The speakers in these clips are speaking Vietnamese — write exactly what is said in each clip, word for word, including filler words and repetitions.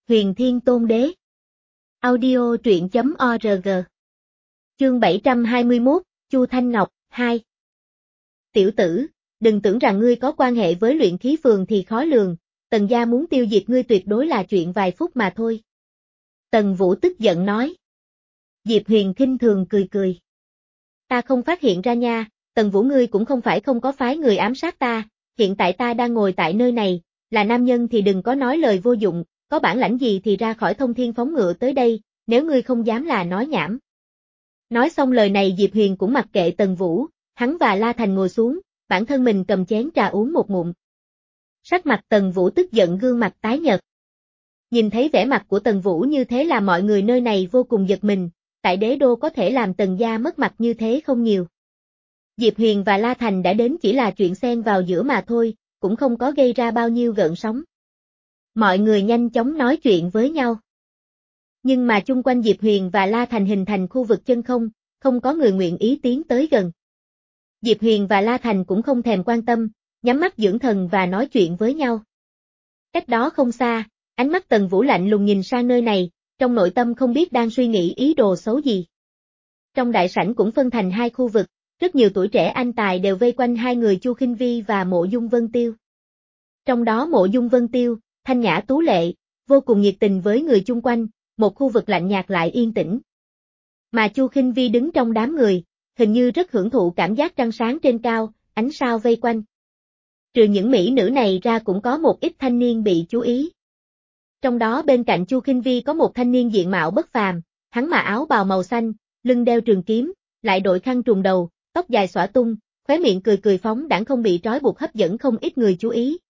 Huyền Thiên Tôn Đế. Audio truyện chấm org. Chương bảy trăm hai mươi mốt, Chu Thanh Ngọc, hai. Tiểu tử, đừng tưởng rằng ngươi có quan hệ với luyện khí phường thì khó lường, Tần gia muốn tiêu diệt ngươi tuyệt đối là chuyện vài phút mà thôi. Tần Vũ tức giận nói. Diệp Huyền khinh thường cười cười. Ta không phát hiện ra nha, Tần Vũ ngươi cũng không phải không có phái người ám sát ta, hiện tại ta đang ngồi tại nơi này, là nam nhân thì đừng có nói lời vô dụng, có bản lãnh gì thì ra khỏi thông thiên phóng ngựa tới đây, nếu ngươi không dám là nói nhảm. Nói xong lời này Diệp Huyền cũng mặc kệ Tần Vũ, hắn và La Thành ngồi xuống, bản thân mình cầm chén trà uống một ngụm. Sắc mặt Tần Vũ tức giận gương mặt tái nhợt. Nhìn thấy vẻ mặt của Tần Vũ như thế là mọi người nơi này vô cùng giật mình, tại đế đô có thể làm Tần gia mất mặt như thế không nhiều. Diệp Huyền và La Thành đã đến chỉ là chuyện xen vào giữa mà thôi, cũng không có gây ra bao nhiêu gợn sóng. Mọi người nhanh chóng nói chuyện với nhau. Nhưng mà chung quanh Diệp Huyền và La Thành hình thành khu vực chân không, không có người nguyện ý tiến tới gần. Diệp Huyền và La Thành cũng không thèm quan tâm, nhắm mắt dưỡng thần và nói chuyện với nhau. Cách đó không xa, ánh mắt Tần Vũ lạnh lùng nhìn sang nơi này, trong nội tâm không biết đang suy nghĩ ý đồ xấu gì. Trong đại sảnh cũng phân thành hai khu vực, rất nhiều tuổi trẻ anh tài đều vây quanh hai người Chu Khinh Vi và Mộ Dung Vân Tiêu. Trong đó Mộ Dung Vân Tiêu, thanh nhã tú lệ, vô cùng nhiệt tình với người chung quanh, một khu vực lạnh nhạt lại yên tĩnh. Mà Chu Khinh Vi đứng trong đám người, hình như rất hưởng thụ cảm giác trăng sáng trên cao, ánh sao vây quanh. Trừ những mỹ nữ này ra cũng có một ít thanh niên bị chú ý. Trong đó bên cạnh Chu Khinh Vi có một thanh niên diện mạo bất phàm, hắn mặc áo bào màu xanh, lưng đeo trường kiếm, lại đội khăn trùm đầu, tóc dài xõa tung, khóe miệng cười cười phóng đãng không bị trói buộc hấp dẫn không ít người chú ý.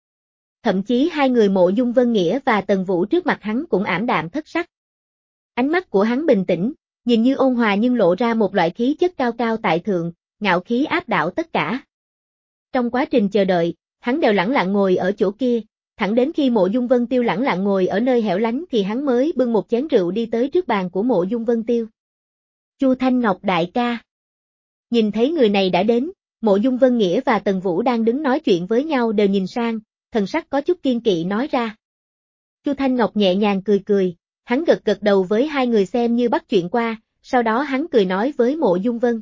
Thậm chí hai người Mộ Dung Vân Nghĩa và Tần Vũ trước mặt hắn cũng ảm đạm thất sắc. Ánh mắt của hắn bình tĩnh, nhìn như ôn hòa nhưng lộ ra một loại khí chất cao cao tại thượng, ngạo khí áp đảo tất cả. Trong quá trình chờ đợi, hắn đều lẳng lặng ngồi ở chỗ kia, thẳng đến khi Mộ Dung Vân Tiêu lẳng lặng ngồi ở nơi hẻo lánh thì hắn mới bưng một chén rượu đi tới trước bàn của Mộ Dung Vân Tiêu. Chu Thanh Ngọc đại ca. Nhìn thấy người này đã đến, Mộ Dung Vân Nghĩa và Tần Vũ đang đứng nói chuyện với nhau đều nhìn sang, thần sắc có chút kiên kỵ nói ra. Chu Thanh Ngọc nhẹ nhàng cười cười, hắn gật gật đầu với hai người xem như bắt chuyện qua, sau đó hắn cười nói với Mộ Dung Vân.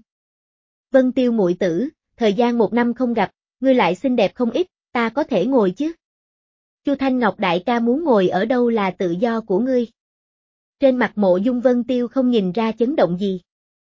Vân Tiêu muội tử, thời gian một năm không gặp, ngươi lại xinh đẹp không ít, ta có thể ngồi chứ? Chu Thanh Ngọc đại ca muốn ngồi ở đâu là tự do của ngươi. Trên mặt Mộ Dung Vân Tiêu không nhìn ra chấn động gì.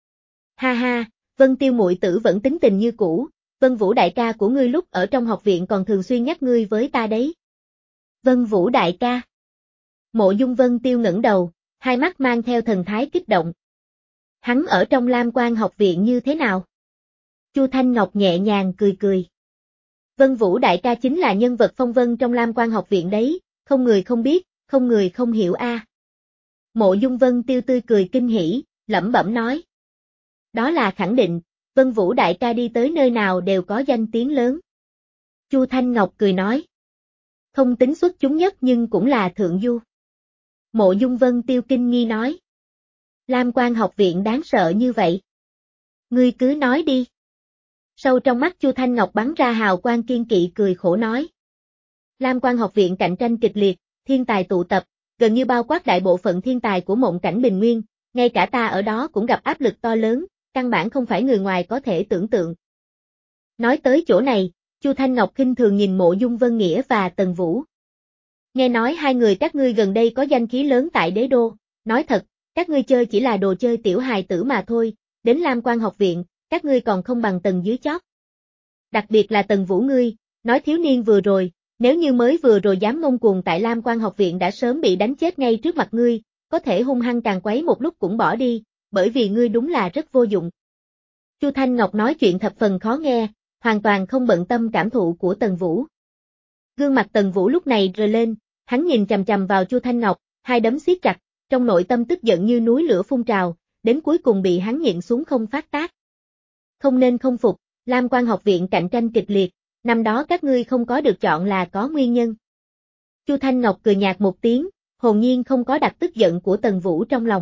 Ha ha, Vân Tiêu muội tử vẫn tính tình như cũ, Vân Vũ đại ca của ngươi lúc ở trong học viện còn thường xuyên nhắc ngươi với ta đấy. Vân Vũ đại ca. Mộ Dung Vân Tiêu ngẩng đầu, hai mắt mang theo thần thái kích động. Hắn ở trong Lam Quan học viện như thế nào? Chu Thanh Ngọc nhẹ nhàng cười cười. Vân Vũ đại ca chính là nhân vật phong vân trong Lam Quan học viện đấy, không người không biết, không người không hiểu a. À. Mộ Dung Vân Tiêu tươi cười kinh hỉ, lẩm bẩm nói. Đó là khẳng định, Vân Vũ đại ca đi tới nơi nào đều có danh tiếng lớn. Chu Thanh Ngọc cười nói. Không tính xuất chúng nhất nhưng cũng là thượng du. Mộ Dung Vân Tiêu kinh nghi nói. Lam Quan học viện đáng sợ như vậy. Ngươi cứ nói đi. Sâu trong mắt Chu Thanh Ngọc bắn ra hào quang kiên kỵ cười khổ nói. Lam Quan học viện cạnh tranh kịch liệt, thiên tài tụ tập, gần như bao quát đại bộ phận thiên tài của mộng cảnh bình nguyên, ngay cả ta ở đó cũng gặp áp lực to lớn, căn bản không phải người ngoài có thể tưởng tượng. Nói tới chỗ này, Chu Thanh Ngọc khinh thường nhìn Mộ Dung Vân Nghĩa và Tần Vũ. Nghe nói hai người các ngươi gần đây có danh khí lớn tại đế đô, nói thật, các ngươi chơi chỉ là đồ chơi tiểu hài tử mà thôi, đến Lam Quan học viện, các ngươi còn không bằng tầng dưới chót. Đặc biệt là Tần Vũ ngươi, nói thiếu niên vừa rồi, nếu như mới vừa rồi dám ngông cuồng tại Lam Quan học viện đã sớm bị đánh chết ngay trước mặt ngươi, có thể hung hăng càn quấy một lúc cũng bỏ đi, bởi vì ngươi đúng là rất vô dụng. Chu Thanh Ngọc nói chuyện thập phần khó nghe, hoàn toàn không bận tâm cảm thụ của Tần Vũ. Gương mặt Tần Vũ lúc này rờ lên, hắn nhìn chằm chằm vào Chu Thanh Ngọc, hai đấm siết chặt, trong nội tâm tức giận như núi lửa phun trào, đến cuối cùng bị hắn nhịn xuống không phát tác. Không nên không phục, Lam Quan học viện cạnh tranh kịch liệt, năm đó các ngươi không có được chọn là có nguyên nhân. Chu Thanh Ngọc cười nhạt một tiếng, hồn nhiên không có đặt tức giận của Tần Vũ trong lòng.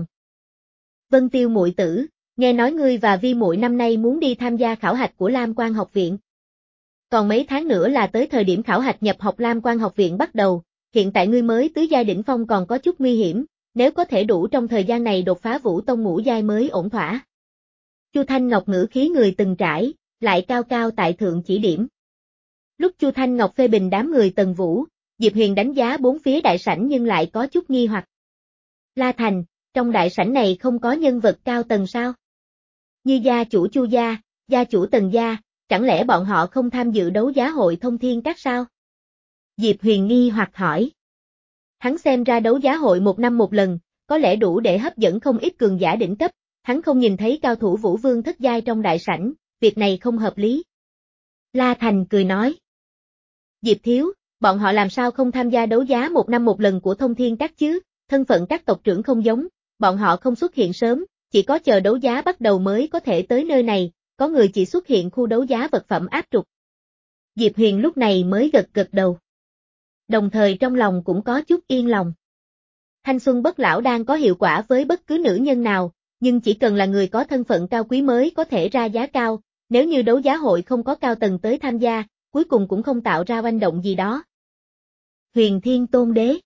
Vân Tiêu muội tử, nghe nói ngươi và Vi muội năm nay muốn đi tham gia khảo hạch của Lam Quan học viện. Còn mấy tháng nữa là tới thời điểm khảo hạch nhập học Lam Quan học viện bắt đầu, hiện tại ngươi mới tứ giai đỉnh phong còn có chút nguy hiểm, nếu có thể đủ trong thời gian này đột phá Vũ Tông ngũ giai mới ổn thỏa. Chu Thanh Ngọc ngữ khí người từng trải, lại cao cao tại thượng chỉ điểm. Lúc Chu Thanh Ngọc phê bình đám người Tần Vũ, Diệp Huyền đánh giá bốn phía đại sảnh nhưng lại có chút nghi hoặc. La Thành, trong đại sảnh này không có nhân vật cao tầng sao? Như gia chủ Chu gia, gia chủ Tần gia, chẳng lẽ bọn họ không tham dự đấu giá hội Thông Thiên Các sao? Diệp Huyền nghi hoặc hỏi. Hắn xem ra đấu giá hội một năm một lần, có lẽ đủ để hấp dẫn không ít cường giả đỉnh cấp, hắn không nhìn thấy cao thủ Vũ Vương thất giai trong đại sảnh, việc này không hợp lý. La Thành cười nói. Diệp thiếu, bọn họ làm sao không tham gia đấu giá một năm một lần của Thông Thiên Các chứ, thân phận các tộc trưởng không giống, bọn họ không xuất hiện sớm, chỉ có chờ đấu giá bắt đầu mới có thể tới nơi này, có người chỉ xuất hiện khu đấu giá vật phẩm áp trục. Diệp Huyền lúc này mới gật gật đầu. Đồng thời trong lòng cũng có chút yên lòng. Thanh xuân bất lão đang có hiệu quả với bất cứ nữ nhân nào, nhưng chỉ cần là người có thân phận cao quý mới có thể ra giá cao, nếu như đấu giá hội không có cao tầng tới tham gia, cuối cùng cũng không tạo ra oanh động gì đó. Huyền Thiên Tôn Đế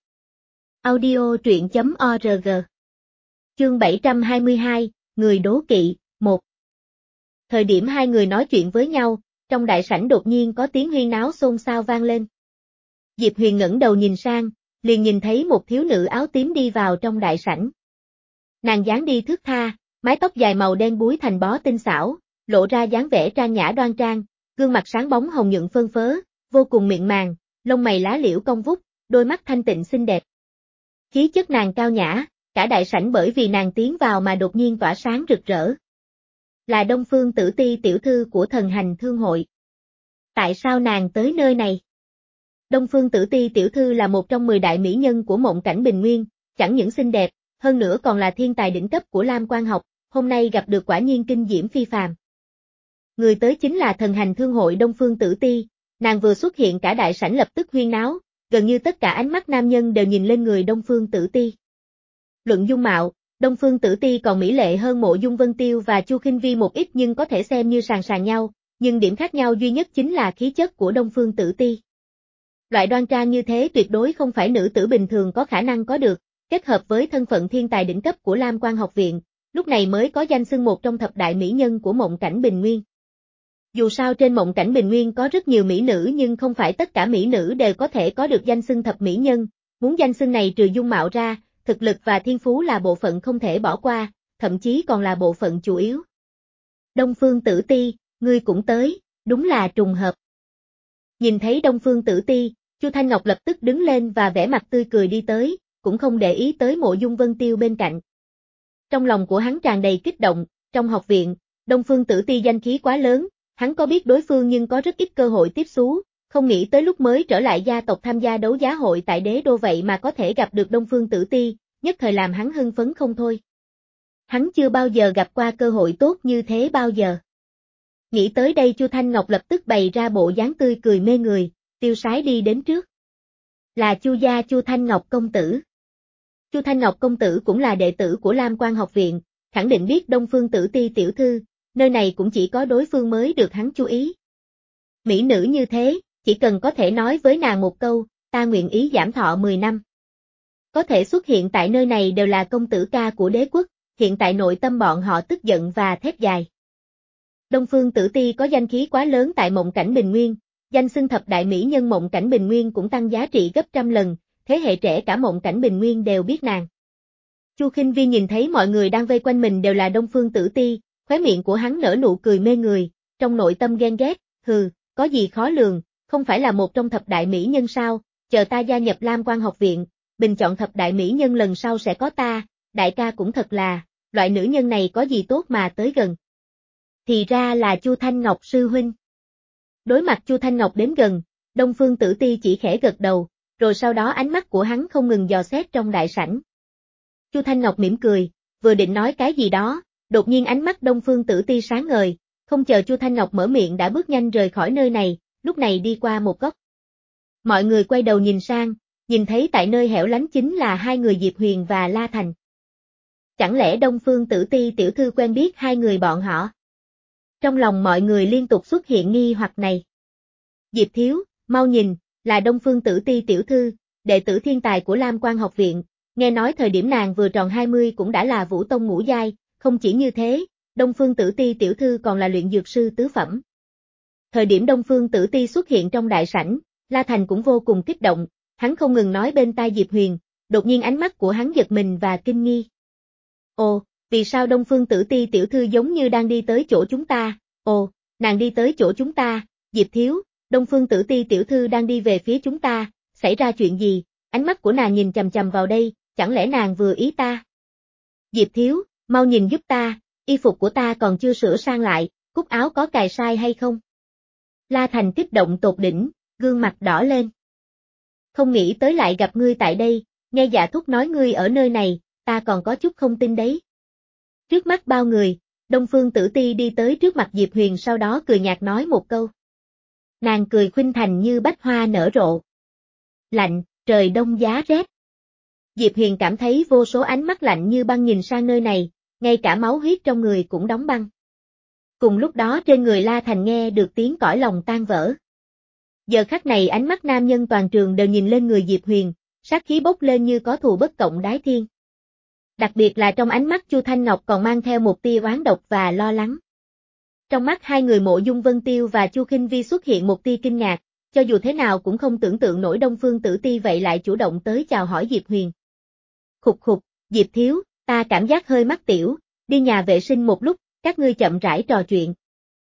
Audio truyện chấm org Chương bảy trăm hai mươi hai, Người đố kỵ, một. Thời điểm hai người nói chuyện với nhau, trong đại sảnh đột nhiên có tiếng huyên náo xôn xao vang lên. Diệp Huyền ngẩng đầu nhìn sang, liền nhìn thấy một thiếu nữ áo tím đi vào trong đại sảnh. Nàng dáng đi thướt tha, mái tóc dài màu đen búi thành bó tinh xảo, lộ ra dáng vẻ trang nhã đoan trang, gương mặt sáng bóng hồng nhuận phơn phớ, vô cùng mịn màng, lông mày lá liễu cong vút, đôi mắt thanh tịnh xinh đẹp. Khí chất nàng cao nhã, cả đại sảnh bởi vì nàng tiến vào mà đột nhiên tỏa sáng rực rỡ. Là Đông Phương Tử Ti tiểu thư của Thần Hành Thương hội. Tại sao nàng tới nơi này? Đông Phương Tử Ti tiểu thư là một trong mười đại mỹ nhân của mộng cảnh Bình Nguyên, chẳng những xinh đẹp, hơn nữa còn là thiên tài đỉnh cấp của Lam Quan học, hôm nay gặp được quả nhiên kinh diễm phi phàm. Người tới chính là Thần Hành Thương hội Đông Phương Tử Ti, nàng vừa xuất hiện cả đại sảnh lập tức huyên náo, gần như tất cả ánh mắt nam nhân đều nhìn lên người Đông Phương Tử Ti. Luận dung mạo, Đông Phương Tử Ti còn mỹ lệ hơn Mộ Dung Vân Tiêu và Chu Khinh Vi một ít nhưng có thể xem như sàn sàn nhau, nhưng điểm khác nhau duy nhất chính là khí chất của Đông Phương Tử Ti. Loại đoan trang như thế tuyệt đối không phải nữ tử bình thường có khả năng có được, kết hợp với thân phận thiên tài đỉnh cấp của Lam Quan học viện, lúc này mới có danh xưng một trong thập đại mỹ nhân của mộng cảnh Bình Nguyên. Dù sao trên mộng cảnh Bình Nguyên có rất nhiều mỹ nữ nhưng không phải tất cả mỹ nữ đều có thể có được danh xưng thập mỹ nhân, muốn danh xưng này trừ dung mạo ra, thực lực và thiên phú là bộ phận không thể bỏ qua, thậm chí còn là bộ phận chủ yếu. Đông Phương Tử Ti, ngươi cũng tới, đúng là trùng hợp. Nhìn thấy Đông Phương Tử Ti, Chu Thanh Ngọc lập tức đứng lên và vẻ mặt tươi cười đi tới, cũng không để ý tới Mộ Dung Vân Tiêu bên cạnh. Trong lòng của hắn tràn đầy kích động, trong học viện, Đông Phương Tử Ti danh khí quá lớn, hắn có biết đối phương nhưng có rất ít cơ hội tiếp xúc, không nghĩ tới lúc mới trở lại gia tộc tham gia đấu giá hội tại đế đô vậy mà có thể gặp được Đông Phương Tử Ti, nhất thời làm hắn hưng phấn không thôi. Hắn chưa bao giờ gặp qua cơ hội tốt như thế bao giờ. Nghĩ tới đây Chu Thanh Ngọc lập tức bày ra bộ dáng tươi cười mê người, tiêu sái đi đến trước. Là Chu gia Chu Thanh Ngọc công tử. Chu Thanh Ngọc công tử cũng là đệ tử của Lam Quan học viện, khẳng định biết Đông Phương Tử Ti tiểu thư, nơi này cũng chỉ có đối phương mới được hắn chú ý. Mỹ nữ như thế, chỉ cần có thể nói với nàng một câu, ta nguyện ý giảm thọ mười năm. Có thể xuất hiện tại nơi này đều là công tử ca của đế quốc, hiện tại nội tâm bọn họ tức giận và thét dài. Đông Phương Tử Ti có danh khí quá lớn tại mộng cảnh Bình Nguyên, danh xưng thập đại mỹ nhân mộng cảnh Bình Nguyên cũng tăng giá trị gấp trăm lần, thế hệ trẻ cả mộng cảnh Bình Nguyên đều biết nàng. Chu Khinh Vi nhìn thấy mọi người đang vây quanh mình đều là Đông Phương Tử Ti, khóe miệng của hắn nở nụ cười mê người, trong nội tâm ghen ghét, hừ, có gì khó lường, không phải là một trong thập đại mỹ nhân sao, chờ ta gia nhập Lam Quan học viện, bình chọn thập đại mỹ nhân lần sau sẽ có ta, đại ca cũng thật là, loại nữ nhân này có gì tốt mà tới gần. Thì ra là Chu Thanh Ngọc sư huynh. Đối mặt Chu Thanh Ngọc đến gần, Đông Phương Tử Ti chỉ khẽ gật đầu, rồi sau đó ánh mắt của hắn không ngừng dò xét trong đại sảnh. Chu Thanh Ngọc mỉm cười, vừa định nói cái gì đó, đột nhiên ánh mắt Đông Phương Tử Ti sáng ngời, không chờ Chu Thanh Ngọc mở miệng đã bước nhanh rời khỏi nơi này, lúc này đi qua một góc. Mọi người quay đầu nhìn sang, nhìn thấy tại nơi hẻo lánh chính là hai người Diệp Huyền và La Thành. Chẳng lẽ Đông Phương Tử Ti tiểu thư quen biết hai người bọn họ? Trong lòng mọi người liên tục xuất hiện nghi hoặc này. Diệp thiếu, mau nhìn, là Đông Phương Tử Ti tiểu thư, đệ tử thiên tài của Lam Quan học viện, nghe nói thời điểm nàng vừa tròn hai mươi cũng đã là vũ tông ngũ giai, không chỉ như thế, Đông Phương Tử Ti tiểu thư còn là luyện dược sư tứ phẩm. Thời điểm Đông Phương Tử Ti xuất hiện trong đại sảnh, La Thành cũng vô cùng kích động, hắn không ngừng nói bên tai Diệp Huyền, đột nhiên ánh mắt của hắn giật mình và kinh nghi. Ồ, vì sao Đông Phương Tử Ti tiểu thư giống như đang đi tới chỗ chúng ta? Ồ, nàng đi tới chỗ chúng ta, Diệp thiếu, Đông Phương Tử Ti tiểu thư đang đi về phía chúng ta, xảy ra chuyện gì? Ánh mắt của nàng nhìn chằm chằm vào đây, chẳng lẽ nàng vừa ý ta? Diệp thiếu, mau nhìn giúp ta, y phục của ta còn chưa sửa sang lại, cúc áo có cài sai hay không? La Thành kích động tột đỉnh, gương mặt đỏ lên. Không nghĩ tới lại gặp ngươi tại đây, nghe Dạ Thúc nói ngươi ở nơi này, ta còn có chút không tin đấy. Trước mắt bao người, Đông Phương Tử Ti đi tới trước mặt Diệp Huyền sau đó cười nhạt nói một câu. Nàng cười khuynh thành như bách hoa nở rộ. Lạnh, trời đông giá rét. Diệp Huyền cảm thấy vô số ánh mắt lạnh như băng nhìn sang nơi này, ngay cả máu huyết trong người cũng đóng băng. Cùng lúc đó trên người La Thành nghe được tiếng cõi lòng tan vỡ. Giờ khắc này ánh mắt nam nhân toàn trường đều nhìn lên người Diệp Huyền, sát khí bốc lên như có thù bất cộng đái thiên. Đặc biệt là trong ánh mắt Chu Thanh Ngọc còn mang theo một tia oán độc và lo lắng. Trong mắt hai người Mộ Dung Vân Tiêu và Chu Khinh Vi xuất hiện một tia kinh ngạc, cho dù thế nào cũng không tưởng tượng nổi Đông Phương Tử Ti vậy lại chủ động tới chào hỏi Diệp Huyền. Khục khục, Diệp thiếu, ta cảm giác hơi mắc tiểu, đi nhà vệ sinh một lúc, các ngươi chậm rãi trò chuyện.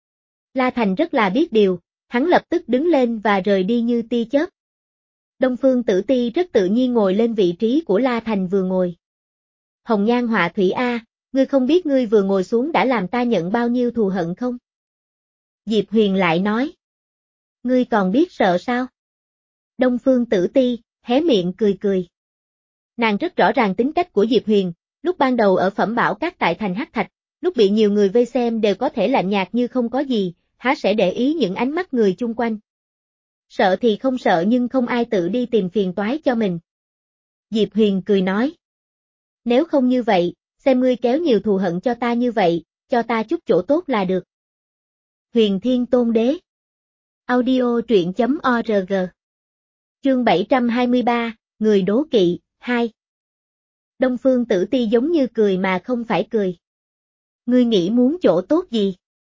La Thành rất là biết điều, hắn lập tức đứng lên và rời đi như tia chớp. Đông Phương Tử Ti rất tự nhiên ngồi lên vị trí của La Thành vừa ngồi. Hồng Nhan Họa Thủy A, ngươi không biết ngươi vừa ngồi xuống đã làm ta nhận bao nhiêu thù hận không? Diệp Huyền lại nói. Ngươi còn biết sợ sao? Đông Phương Tử Ti, hé miệng cười cười. Nàng rất rõ ràng tính cách của Diệp Huyền, lúc ban đầu ở Phẩm Bảo Các tại thành Hắc Thạch, lúc bị nhiều người vây xem đều có thể lạnh nhạt như không có gì, há sẽ để ý những ánh mắt người chung quanh. Sợ thì không sợ nhưng không ai tự đi tìm phiền toái cho mình. Diệp Huyền cười nói. Nếu không như vậy, xem ngươi kéo nhiều thù hận cho ta như vậy, cho ta chút chỗ tốt là được. Huyền Thiên Tôn Đế. Audio truyện chấm org. Chương bảy trăm hai mươi ba, Người đố kỵ, hai. Đông Phương Tử Ti giống như cười mà không phải cười. Ngươi nghĩ muốn chỗ tốt gì?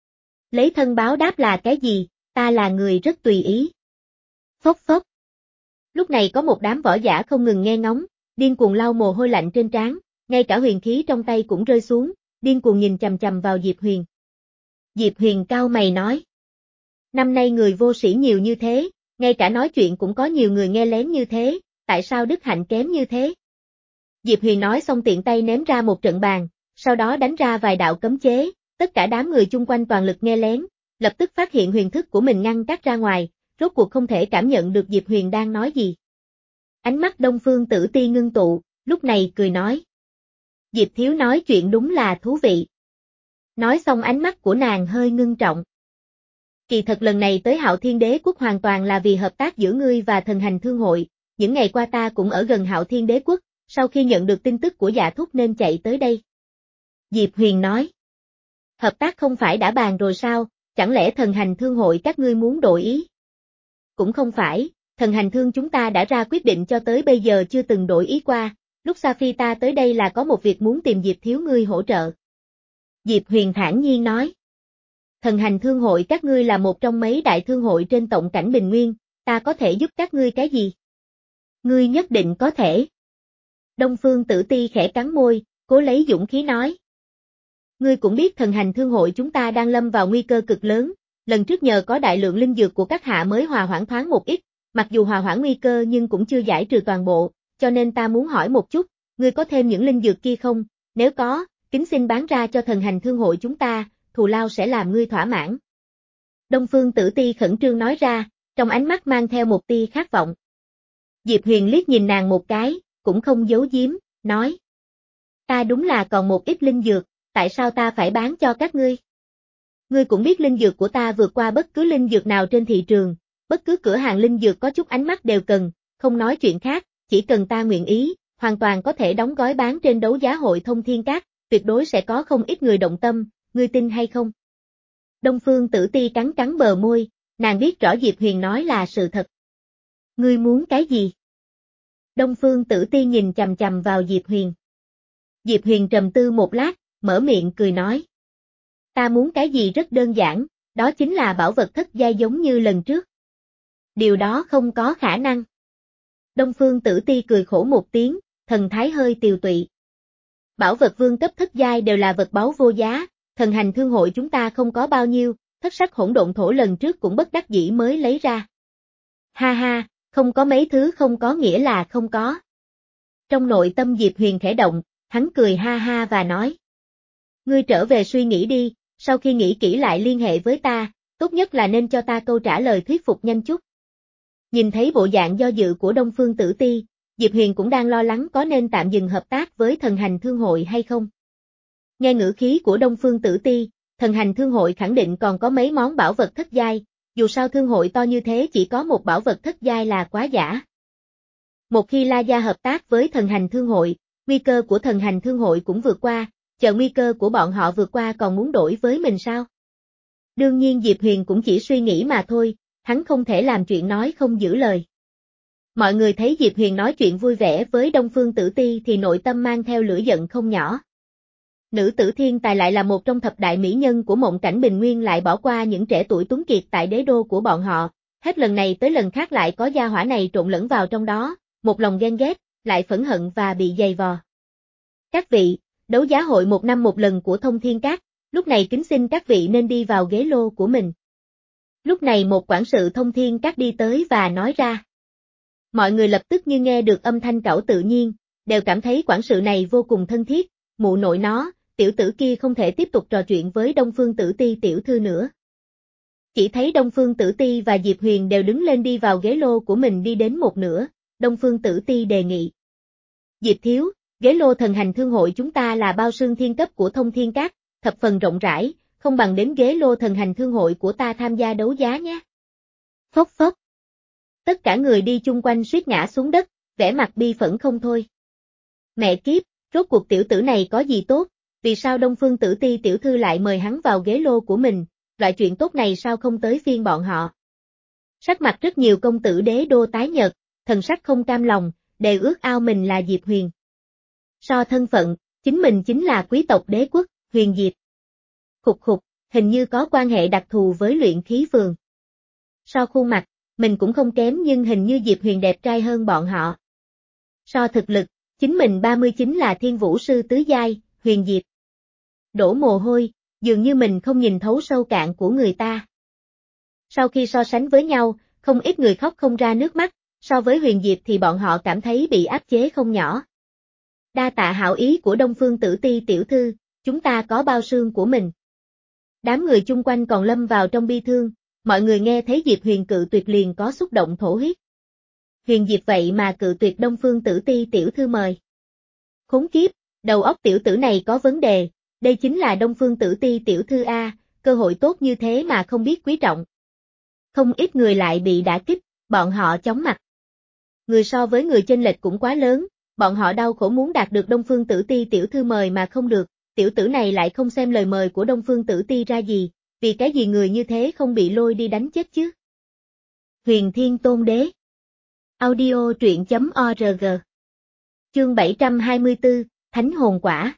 Lấy thân báo đáp là cái gì, ta là người rất tùy ý. Phốc phốc. Lúc này có một đám võ giả không ngừng nghe ngóng, điên cuồng lau mồ hôi lạnh trên trán, ngay cả huyền khí trong tay cũng rơi xuống, điên cuồng nhìn chằm chằm vào Diệp Huyền. Diệp Huyền cau mày nói. Năm nay người vô sĩ nhiều như thế, ngay cả nói chuyện cũng có nhiều người nghe lén như thế, tại sao đức hạnh kém như thế? Diệp Huyền nói xong tiện tay ném ra một trận bàn, sau đó đánh ra vài đạo cấm chế, tất cả đám người chung quanh toàn lực nghe lén, lập tức phát hiện huyền thức của mình ngăn cắt ra ngoài, rốt cuộc không thể cảm nhận được Diệp Huyền đang nói gì. Ánh mắt Đông Phương Tử Ti ngưng tụ, lúc này cười nói. Diệp thiếu nói chuyện đúng là thú vị. Nói xong ánh mắt của nàng hơi ngưng trọng. Kỳ thật lần này tới Hạo Thiên Đế Quốc hoàn toàn là vì hợp tác giữa ngươi và Thần Hành Thương hội, những ngày qua ta cũng ở gần Hạo Thiên Đế Quốc, sau khi nhận được tin tức của Dạ Thúc nên chạy tới đây. Diệp Huyền nói. Hợp tác không phải đã bàn rồi sao, chẳng lẽ Thần Hành Thương hội các ngươi muốn đổi ý? Cũng không phải, Thần Hành Thương chúng ta đã ra quyết định cho tới bây giờ chưa từng đổi ý qua, lúc Sa Phi ta tới đây là có một việc muốn tìm Diệp thiếu ngươi hỗ trợ. Diệp Huyền thản nhiên nói. Thần Hành Thương hội các ngươi là một trong mấy đại thương hội trên tổng cảnh Bình Nguyên, ta có thể giúp các ngươi cái gì? Ngươi nhất định có thể. Đông Phương Tử Ti khẽ cắn môi, cố lấy dũng khí nói. Ngươi cũng biết Thần Hành Thương hội chúng ta đang lâm vào nguy cơ cực lớn, lần trước nhờ có đại lượng linh dược của các hạ mới hòa hoãn thoáng một ít, mặc dù hòa hoãn nguy cơ nhưng cũng chưa giải trừ toàn bộ, cho nên ta muốn hỏi một chút, ngươi có thêm những linh dược kia không? Nếu có, kính xin bán ra cho Thần Hành Thương hội chúng ta, thù lao sẽ làm ngươi thỏa mãn. Đông Phương Tử Ti khẩn trương nói ra, trong ánh mắt mang theo một tia khát vọng. Diệp Huyền liếc nhìn nàng một cái, cũng không giấu giếm, nói. Ta đúng là còn một ít linh dược, tại sao ta phải bán cho các ngươi? Ngươi cũng biết linh dược của ta vượt qua bất cứ linh dược nào trên thị trường, bất cứ cửa hàng linh dược có chút ánh mắt đều cần, không nói chuyện khác, chỉ cần ta nguyện ý, hoàn toàn có thể đóng gói bán trên đấu giá hội Thông Thiên Các, tuyệt đối sẽ có không ít người động tâm, ngươi tin hay không? Đông Phương Tử Ti cắn cắn bờ môi, nàng biết rõ Diệp Huyền nói là sự thật. Ngươi muốn cái gì? Đông Phương Tử Ti nhìn chằm chằm vào Diệp Huyền. Diệp Huyền trầm tư một lát, mở miệng cười nói. Ta muốn cái gì rất đơn giản, đó chính là bảo vật thất giai giống như lần trước. Điều đó không có khả năng. Đông Phương Tử Ti cười khổ một tiếng, thần thái hơi tiều tụy. Bảo vật vương cấp thất giai đều là vật báu vô giá, thần hành thương hội chúng ta không có bao nhiêu, thất sắc hỗn độn thổ lần trước cũng bất đắc dĩ mới lấy ra. Ha ha, không có mấy thứ không có nghĩa là không có. Trong nội tâm Diệp Huyền khẽ động, hắn cười ha ha và nói. Ngươi trở về suy nghĩ đi, sau khi nghĩ kỹ lại liên hệ với ta, tốt nhất là nên cho ta câu trả lời thuyết phục nhanh chút. Nhìn thấy bộ dạng do dự của Đông Phương Tử Ti, Diệp Huyền cũng đang lo lắng có nên tạm dừng hợp tác với thần hành thương hội hay không. Nghe ngữ khí của Đông Phương Tử Ti, thần hành thương hội khẳng định còn có mấy món bảo vật thất giai, dù sao thương hội to như thế chỉ có một bảo vật thất giai là quá giả. Một khi La Gia hợp tác với thần hành thương hội, nguy cơ của thần hành thương hội cũng vượt qua, chờ nguy cơ của bọn họ vượt qua còn muốn đổi với mình sao? Đương nhiên Diệp Huyền cũng chỉ suy nghĩ mà thôi, hắn không thể làm chuyện nói không giữ lời. Mọi người thấy Diệp Huyền nói chuyện vui vẻ với Đông Phương Tử Ti thì nội tâm mang theo lửa giận không nhỏ. Nữ tử thiên tài lại là một trong thập đại mỹ nhân của mộng cảnh bình nguyên lại bỏ qua những trẻ tuổi tuấn kiệt tại đế đô của bọn họ, hết lần này tới lần khác lại có gia hỏa này trộn lẫn vào trong đó, một lòng ghen ghét, lại phẫn hận và bị dày vò. Các vị, đấu giá hội một năm một lần của Thông Thiên Các, lúc này kính xin các vị nên đi vào ghế lô của mình. Lúc này một quản sự Thông Thiên Các đi tới và nói ra. Mọi người lập tức như nghe được âm thanh cẩu tự nhiên, đều cảm thấy quản sự này vô cùng thân thiết, mụ nội nó, tiểu tử kia không thể tiếp tục trò chuyện với Đông Phương Tử Ti tiểu thư nữa. Chỉ thấy Đông Phương Tử Ti và Diệp Huyền đều đứng lên đi vào ghế lô của mình đi đến một nửa, Đông Phương Tử Ti đề nghị. Diệp thiếu, ghế lô thần hành thương hội chúng ta là bao sương thiên cấp của Thông Thiên Các, thập phần rộng rãi, không bằng đến ghế lô thần hành thương hội của ta tham gia đấu giá nhé. Phốc phốc. Tất cả người đi chung quanh suýt ngã xuống đất, vẻ mặt bi phẫn không thôi. Mẹ kiếp, rốt cuộc tiểu tử này có gì tốt, vì sao Đông Phương Tử Ti tiểu thư lại mời hắn vào ghế lô của mình, loại chuyện tốt này sao không tới phiên bọn họ. Sắc mặt rất nhiều công tử đế đô tái nhợt, thần sắc không cam lòng, đều ước ao mình là Diệp Huyền. So thân phận, chính mình chính là quý tộc đế quốc, Huyền Diệp. Khục khục, hình như có quan hệ đặc thù với luyện khí phường. So khuôn mặt, mình cũng không kém nhưng hình như Diệp Huyền đẹp trai hơn bọn họ. So thực lực, chính mình ba mươi chín là thiên vũ sư tứ giai, Huyền Diệp. Đổ mồ hôi, dường như mình không nhìn thấu sâu cạn của người ta. Sau khi so sánh với nhau, không ít người khóc không ra nước mắt, so với Huyền Diệp thì bọn họ cảm thấy bị áp chế không nhỏ. Đa tạ hảo ý của Đông Phương Tử Ti tiểu thư, chúng ta có bao sương của mình. Đám người chung quanh còn lâm vào trong bi thương, mọi người nghe thấy Diệp Huyền cự tuyệt liền có xúc động thổ huyết. Huyền Diệp vậy mà cự tuyệt Đông Phương Tử Ti tiểu thư mời. Khốn kiếp, đầu óc tiểu tử này có vấn đề, đây chính là Đông Phương Tử Ti tiểu thư A, cơ hội tốt như thế mà không biết quý trọng. Không ít người lại bị đả kích, bọn họ chóng mặt. Người so với người chênh lệch cũng quá lớn, bọn họ đau khổ muốn đạt được Đông Phương Tử Ti tiểu thư mời mà không được, tiểu tử này lại không xem lời mời của Đông Phương Tử Ti ra gì, vì cái gì người như thế không bị lôi đi đánh chết chứ. Huyền Thiên Tôn Đế. Audio truyện chấm org. Chương bảy trăm hai mươi tư, Thánh Hồn Quả.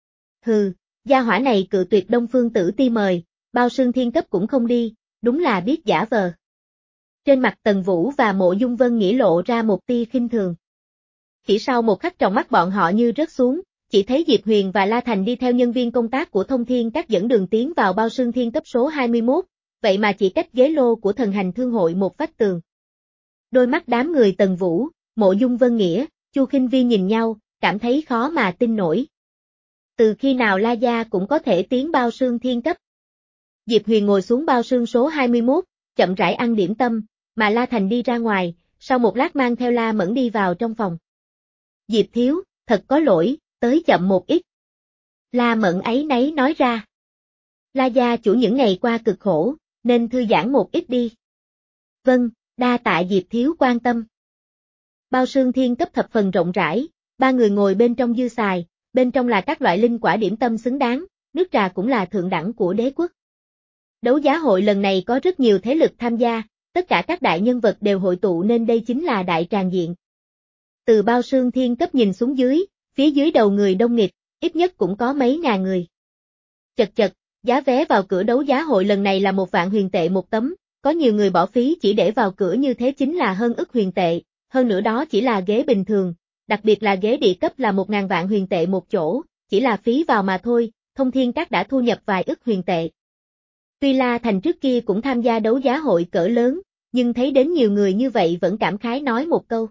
Hừ, gia hỏa này cự tuyệt Đông Phương Tử Ti mời, bao sương thiên cấp cũng không đi, đúng là biết giả vờ. Trên mặt Tần Vũ và Mộ Dung Vân Nghĩa lộ ra một tia khinh thường. Chỉ sau một khắc trong mắt bọn họ như rớt xuống, chỉ thấy Diệp Huyền và La Thành đi theo nhân viên công tác của Thông Thiên Các dẫn đường tiến vào bao sương thiên cấp số hai mươi mốt, vậy mà chỉ cách ghế lô của thần hành thương hội một vách tường. Đôi mắt đám người Tần Vũ, Mộ Dung Vân Nghĩa, Chu Khinh Vi nhìn nhau, cảm thấy khó mà tin nổi. Từ khi nào La Gia cũng có thể tiến bao sương thiên cấp? Diệp Huyền ngồi xuống bao sương số hai mươi mốt, chậm rãi ăn điểm tâm, mà La Thành đi ra ngoài, sau một lát mang theo La Mẫn đi vào trong phòng. Diệp thiếu, thật có lỗi, tới chậm một ít. La Mẫn áy náy nói ra. La gia chủ những ngày qua cực khổ, nên thư giãn một ít đi. Vâng, đa tạ Diệp thiếu quan tâm. Bao sương thiên cấp thập phần rộng rãi, ba người ngồi bên trong dư xài, bên trong là các loại linh quả điểm tâm xứng đáng, nước trà cũng là thượng đẳng của đế quốc. Đấu giá hội lần này có rất nhiều thế lực tham gia, tất cả các đại nhân vật đều hội tụ nên đây chính là đại tràng diện. Từ bao sương thiên cấp nhìn xuống dưới, phía dưới đầu người đông nghịt, ít nhất cũng có mấy ngàn người. Chật chật, giá vé vào cửa đấu giá hội lần này là một vạn huyền tệ một tấm, có nhiều người bỏ phí chỉ để vào cửa như thế chính là hơn ức huyền tệ, hơn nữa đó chỉ là ghế bình thường, đặc biệt là ghế địa cấp là một ngàn vạn huyền tệ một chỗ, chỉ là phí vào mà thôi, Thông Thiên Các đã thu nhập vài ức huyền tệ. Tuy La Thành trước kia cũng tham gia đấu giá hội cỡ lớn, nhưng thấy đến nhiều người như vậy vẫn cảm khái nói một câu.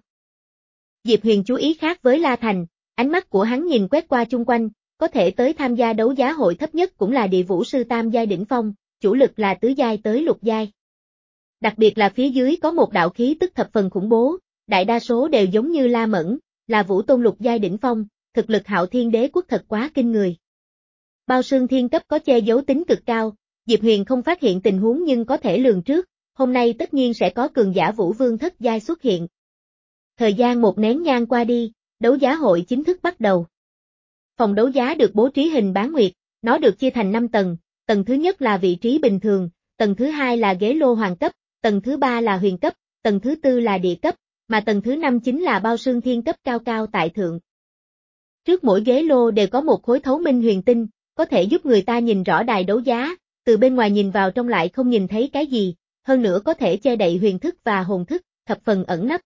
Diệp Huyền chú ý khác với La Thành, ánh mắt của hắn nhìn quét qua chung quanh, có thể tới tham gia đấu giá hội thấp nhất cũng là địa vũ sư tam giai đỉnh phong, chủ lực là tứ giai tới lục giai. Đặc biệt là phía dưới có một đạo khí tức thập phần khủng bố, đại đa số đều giống như La Mẫn, là vũ tôn lục giai đỉnh phong, thực lực Hạo Thiên Đế quốc thật quá kinh người. Bao sương thiên cấp có che giấu tính cực cao, Diệp Huyền không phát hiện tình huống nhưng có thể lường trước, hôm nay tất nhiên sẽ có cường giả vũ vương thất giai xuất hiện. Thời gian một nén nhang qua đi, đấu giá hội chính thức bắt đầu. Phòng đấu giá được bố trí hình bán nguyệt, nó được chia thành năm tầng, tầng thứ nhất là vị trí bình thường, tầng thứ hai là ghế lô hoàng cấp, tầng thứ ba là huyền cấp, tầng thứ tư là địa cấp, mà tầng thứ năm chính là bao sương thiên cấp cao cao tại thượng. Trước mỗi ghế lô đều có một khối thấu minh huyền tinh, có thể giúp người ta nhìn rõ đài đấu giá, từ bên ngoài nhìn vào trong lại không nhìn thấy cái gì, hơn nữa có thể che đậy huyền thức và hồn thức, thập phần ẩn nấp.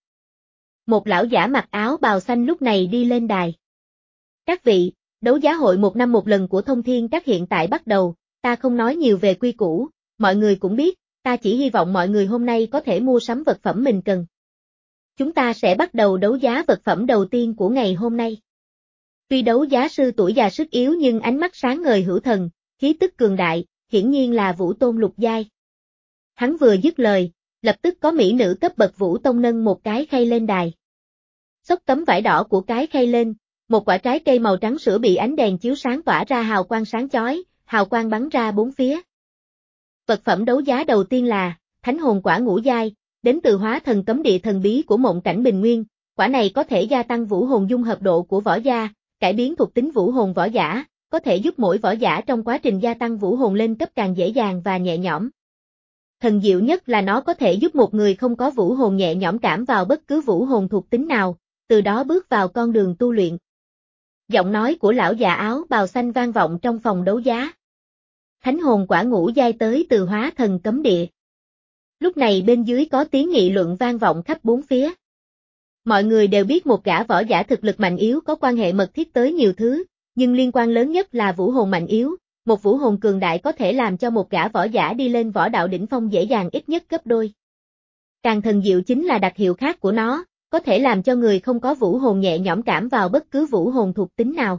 Một lão giả mặc áo bào xanh lúc này đi lên đài. Các vị, đấu giá hội một năm một lần của Thông Thiên Các hiện tại bắt đầu, ta không nói nhiều về quy củ, mọi người cũng biết, ta chỉ hy vọng mọi người hôm nay có thể mua sắm vật phẩm mình cần. Chúng ta sẽ bắt đầu đấu giá vật phẩm đầu tiên của ngày hôm nay. Tuy đấu giá sư tuổi già sức yếu nhưng ánh mắt sáng ngời hữu thần, khí tức cường đại, hiển nhiên là vũ tôn lục giai. Hắn vừa dứt lời, lập tức có mỹ nữ cấp bậc vũ tông nâng một cái khay lên đài. Xốc tấm vải đỏ của cái khay lên, một quả trái cây màu trắng sữa bị ánh đèn chiếu sáng tỏa ra hào quang sáng chói, hào quang bắn ra bốn phía. Vật phẩm đấu giá đầu tiên là Thánh hồn quả ngũ giai, đến từ hóa thần cấm địa thần bí của mộng cảnh bình nguyên, quả này có thể gia tăng vũ hồn dung hợp độ của võ gia, cải biến thuộc tính vũ hồn võ giả, có thể giúp mỗi võ giả trong quá trình gia tăng vũ hồn lên cấp càng dễ dàng và nhẹ nhõm. Thần diệu nhất là nó có thể giúp một người không có vũ hồn nhẹ nhõm cảm vào bất cứ vũ hồn thuộc tính nào, từ đó bước vào con đường tu luyện. Giọng nói của lão già áo bào xanh vang vọng trong phòng đấu giá. Thánh hồn quả ngũ giai tới từ hóa thần cấm địa. Lúc này bên dưới có tiếng nghị luận vang vọng khắp bốn phía. Mọi người đều biết một gã võ giả thực lực mạnh yếu có quan hệ mật thiết tới nhiều thứ, nhưng liên quan lớn nhất là vũ hồn mạnh yếu, một vũ hồn cường đại có thể làm cho một gã võ giả đi lên võ đạo đỉnh phong dễ dàng ít nhất gấp đôi. Càng thần diệu chính là đặc hiệu khác của nó, có thể làm cho người không có vũ hồn nhẹ nhõm cảm vào bất cứ vũ hồn thuộc tính nào.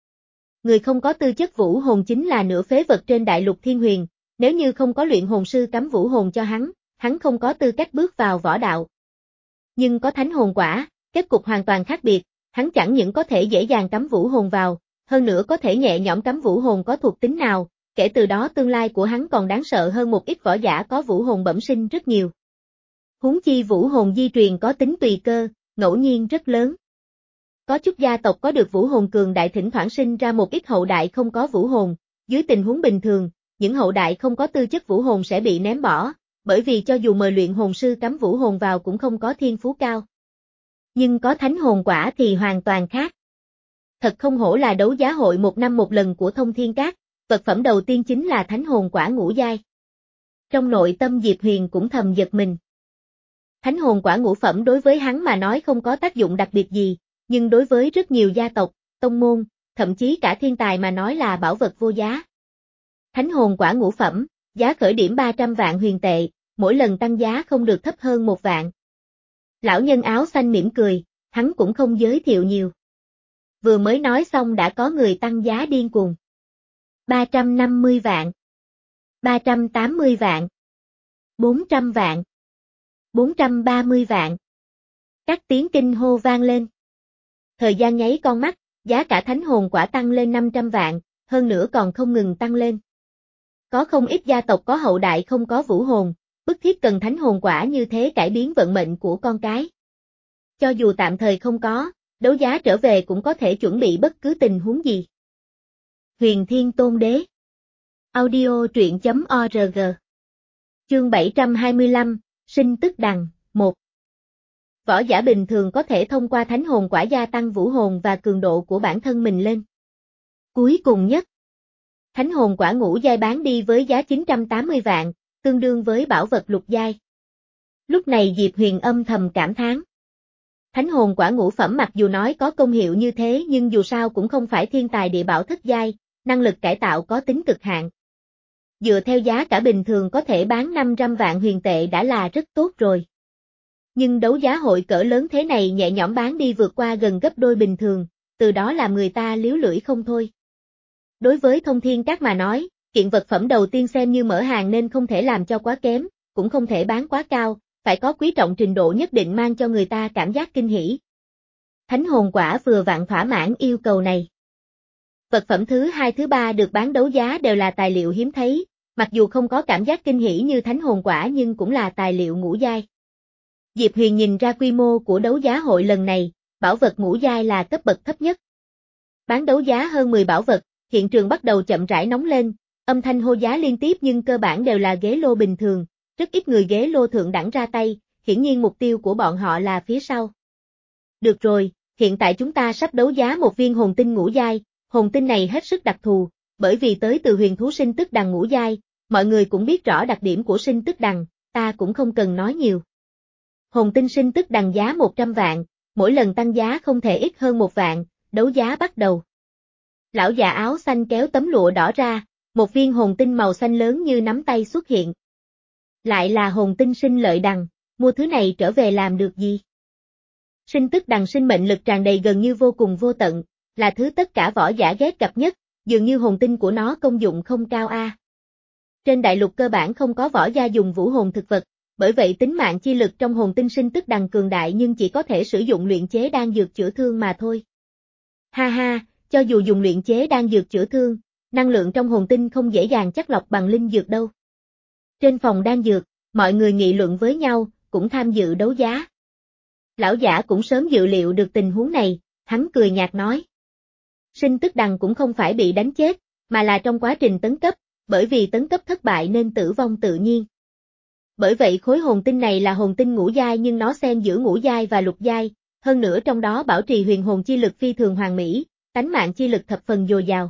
Người không có tư chất vũ hồn chính là nửa phế vật trên đại lục thiên huyền, nếu như không có luyện hồn sư cắm vũ hồn cho hắn, hắn không có tư cách bước vào võ đạo. Nhưng có thánh hồn quả, kết cục hoàn toàn khác biệt, hắn chẳng những có thể dễ dàng cắm vũ hồn vào, hơn nữa có thể nhẹ nhõm cắm vũ hồn có thuộc tính nào, kể từ đó tương lai của hắn còn đáng sợ hơn một ít võ giả có vũ hồn bẩm sinh rất nhiều. Huống chi vũ hồn di truyền có tính tùy cơ, ngẫu nhiên rất lớn. Có chút gia tộc có được vũ hồn cường đại thỉnh thoảng sinh ra một ít hậu đại không có vũ hồn, dưới tình huống bình thường, những hậu đại không có tư chất vũ hồn sẽ bị ném bỏ, bởi vì cho dù mời luyện hồn sư cắm vũ hồn vào cũng không có thiên phú cao. Nhưng có thánh hồn quả thì hoàn toàn khác. Thật không hổ là đấu giá hội một năm một lần của Thông Thiên Các, vật phẩm đầu tiên chính là thánh hồn quả ngũ giai. Trong nội tâm Diệp Huyền cũng thầm giật mình. Thánh hồn quả ngũ phẩm đối với hắn mà nói không có tác dụng đặc biệt gì, nhưng đối với rất nhiều gia tộc, tông môn, thậm chí cả thiên tài mà nói là bảo vật vô giá. Thánh hồn quả ngũ phẩm, giá khởi điểm ba trăm vạn huyền tệ, mỗi lần tăng giá không được thấp hơn một vạn. Lão nhân áo xanh mỉm cười, hắn cũng không giới thiệu nhiều. Vừa mới nói xong đã có người tăng giá điên cuồng. ba trăm năm mươi vạn, ba trăm tám mươi vạn, bốn trăm vạn, bốn trăm ba mươi vạn. Các tiếng kinh hô vang lên. Thời gian nháy con mắt, giá cả thánh hồn quả tăng lên năm trăm vạn, hơn nữa còn không ngừng tăng lên. Có không ít gia tộc có hậu đại không có vũ hồn, bức thiết cần thánh hồn quả như thế cải biến vận mệnh của con cái. Cho dù tạm thời không có, đấu giá trở về cũng có thể chuẩn bị bất cứ tình huống gì. Huyền Thiên Tôn Đế. Audio truyện chấm org. Chương bảy trăm hai mươi lăm, Sinh tức đằng, một. Võ giả bình thường có thể thông qua thánh hồn quả gia tăng vũ hồn và cường độ của bản thân mình lên. Cuối cùng nhất, thánh hồn quả ngũ giai bán đi với giá chín trăm tám mươi vạn, tương đương với bảo vật lục giai. Lúc này Diệp Huyền âm thầm cảm thán. Thánh hồn quả ngũ phẩm mặc dù nói có công hiệu như thế nhưng dù sao cũng không phải thiên tài địa bảo thất giai, năng lực cải tạo có tính cực hạn. Dựa theo giá cả bình thường có thể bán năm trăm vạn huyền tệ đã là rất tốt rồi. Nhưng đấu giá hội cỡ lớn thế này nhẹ nhõm bán đi vượt qua gần gấp đôi bình thường, từ đó làm người ta liếu lưỡi không thôi. Đối với Thông Thiên Các mà nói, kiện vật phẩm đầu tiên xem như mở hàng nên không thể làm cho quá kém, cũng không thể bán quá cao, phải có quý trọng trình độ nhất định mang cho người ta cảm giác kinh hỉ. Thánh hồn quả vừa vặn thỏa mãn yêu cầu này. Vật phẩm thứ hai thứ ba được bán đấu giá đều là tài liệu hiếm thấy, mặc dù không có cảm giác kinh hỉ như thánh hồn quả nhưng cũng là tài liệu ngũ giai. Diệp Huyền nhìn ra quy mô của đấu giá hội lần này, bảo vật ngũ giai là cấp bậc thấp nhất. Bán đấu giá hơn mười bảo vật, hiện trường bắt đầu chậm rãi nóng lên, âm thanh hô giá liên tiếp nhưng cơ bản đều là ghế lô bình thường, rất ít người ghế lô thượng đẳng ra tay, hiển nhiên mục tiêu của bọn họ là phía sau. Được rồi, hiện tại chúng ta sắp đấu giá một viên hồn tinh ngũ giai, hồn tinh này hết sức đặc thù, bởi vì tới từ huyền thú sinh tức đằng ngũ giai, mọi người cũng biết rõ đặc điểm của sinh tức đằng, ta cũng không cần nói nhiều. Hồn tinh sinh tức đằng giá một trăm vạn, mỗi lần tăng giá không thể ít hơn một vạn, đấu giá bắt đầu. Lão già áo xanh kéo tấm lụa đỏ ra, một viên hồn tinh màu xanh lớn như nắm tay xuất hiện. Lại là hồn tinh sinh lợi đằng, mua thứ này trở về làm được gì? Sinh tức đằng sinh mệnh lực tràn đầy gần như vô cùng vô tận, là thứ tất cả võ giả ghét gặp nhất, dường như hồn tinh của nó công dụng không cao a. Trên đại lục cơ bản không có võ gia dùng vũ hồn thực vật, bởi vậy tính mạng chi lực trong hồn tinh sinh tức đằng cường đại nhưng chỉ có thể sử dụng luyện chế đan dược chữa thương mà thôi. Ha ha, cho dù dùng luyện chế đan dược chữa thương, năng lượng trong hồn tinh không dễ dàng chắc lọc bằng linh dược đâu. Trên phòng đan dược, mọi người nghị luận với nhau, cũng tham dự đấu giá. Lão giả cũng sớm dự liệu được tình huống này, hắn cười nhạt nói. Sinh tức đằng cũng không phải bị đánh chết, mà là trong quá trình tấn cấp, bởi vì tấn cấp thất bại nên tử vong tự nhiên. Bởi vậy khối hồn tinh này là hồn tinh ngũ giai nhưng nó xen giữa ngũ giai và lục giai, hơn nữa trong đó bảo trì huyền hồn chi lực phi thường hoàn mỹ, tánh mạng chi lực thập phần dồi dào.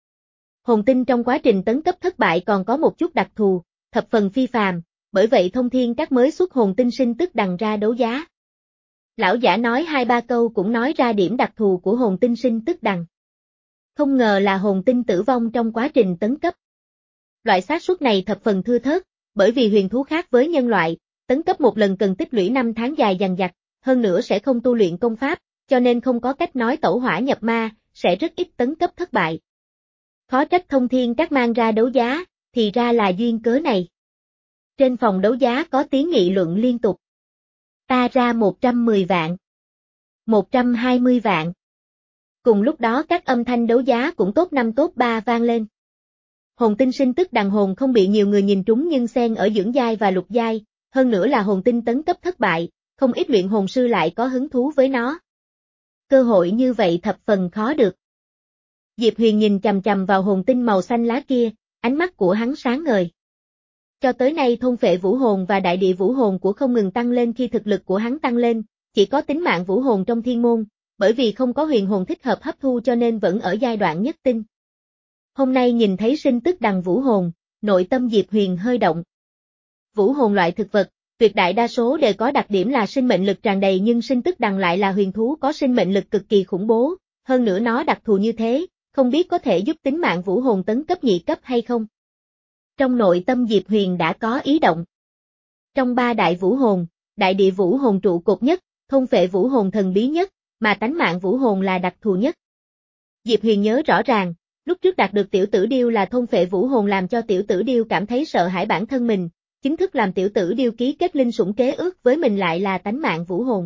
Hồn tinh trong quá trình tấn cấp thất bại còn có một chút đặc thù, thập phần phi phàm, bởi vậy Thông Thiên Các mới xuất hồn tinh sinh tức đằng ra đấu giá. Lão giả nói hai ba câu cũng nói ra điểm đặc thù của hồn tinh sinh tức đằng. Không ngờ là hồn tinh tử vong trong quá trình tấn cấp. Loại xác suất này thập phần thưa thớt, bởi vì huyền thú khác với nhân loại, tấn cấp một lần cần tích lũy năm tháng dài dằng dặc, hơn nữa sẽ không tu luyện công pháp, cho nên không có cách nói tẩu hỏa nhập ma, sẽ rất ít tấn cấp thất bại. Khó trách Thông Thiên Các mang ra đấu giá, thì ra là duyên cớ này. Trên phòng đấu giá có tiếng nghị luận liên tục. Ta ra một trăm mười vạn. một trăm hai mươi vạn. Cùng lúc đó các âm thanh đấu giá cũng top năm top ba vang lên. Hồn tinh sinh tức đằng hồn không bị nhiều người nhìn trúng nhưng xen ở dưỡng giai và lục giai, hơn nữa là hồn tinh tấn cấp thất bại, không ít luyện hồn sư lại có hứng thú với nó. Cơ hội như vậy thập phần khó được. Diệp Huyền nhìn chằm chằm vào hồn tinh màu xanh lá kia, ánh mắt của hắn sáng ngời. Cho tới nay thôn phệ vũ hồn và đại địa vũ hồn của không ngừng tăng lên khi thực lực của hắn tăng lên, chỉ có tính mạng vũ hồn trong thiên môn, bởi vì không có huyền hồn thích hợp hấp thu cho nên vẫn ở giai đoạn nhất tinh. Hôm nay nhìn thấy sinh tức đằng vũ hồn, nội tâm Diệp Huyền hơi động. Vũ hồn loại thực vật, tuyệt đại đa số đều có đặc điểm là sinh mệnh lực tràn đầy nhưng sinh tức đằng lại là huyền thú có sinh mệnh lực cực kỳ khủng bố, hơn nữa nó đặc thù như thế, không biết có thể giúp tính mạng vũ hồn tấn cấp nhị cấp hay không. Trong nội tâm Diệp Huyền đã có ý động. Trong ba đại vũ hồn, đại địa vũ hồn trụ cột nhất, thôn phệ vũ hồn thần bí nhất, mà tánh mạng vũ hồn là đặc thù nhất. Diệp Huyền nhớ rõ ràng, lúc trước đạt được tiểu tử điêu là thôn phệ vũ hồn làm cho tiểu tử điêu cảm thấy sợ hãi bản thân mình, chính thức làm tiểu tử điêu ký kết linh sủng kế ước với mình lại là tánh mạng vũ hồn.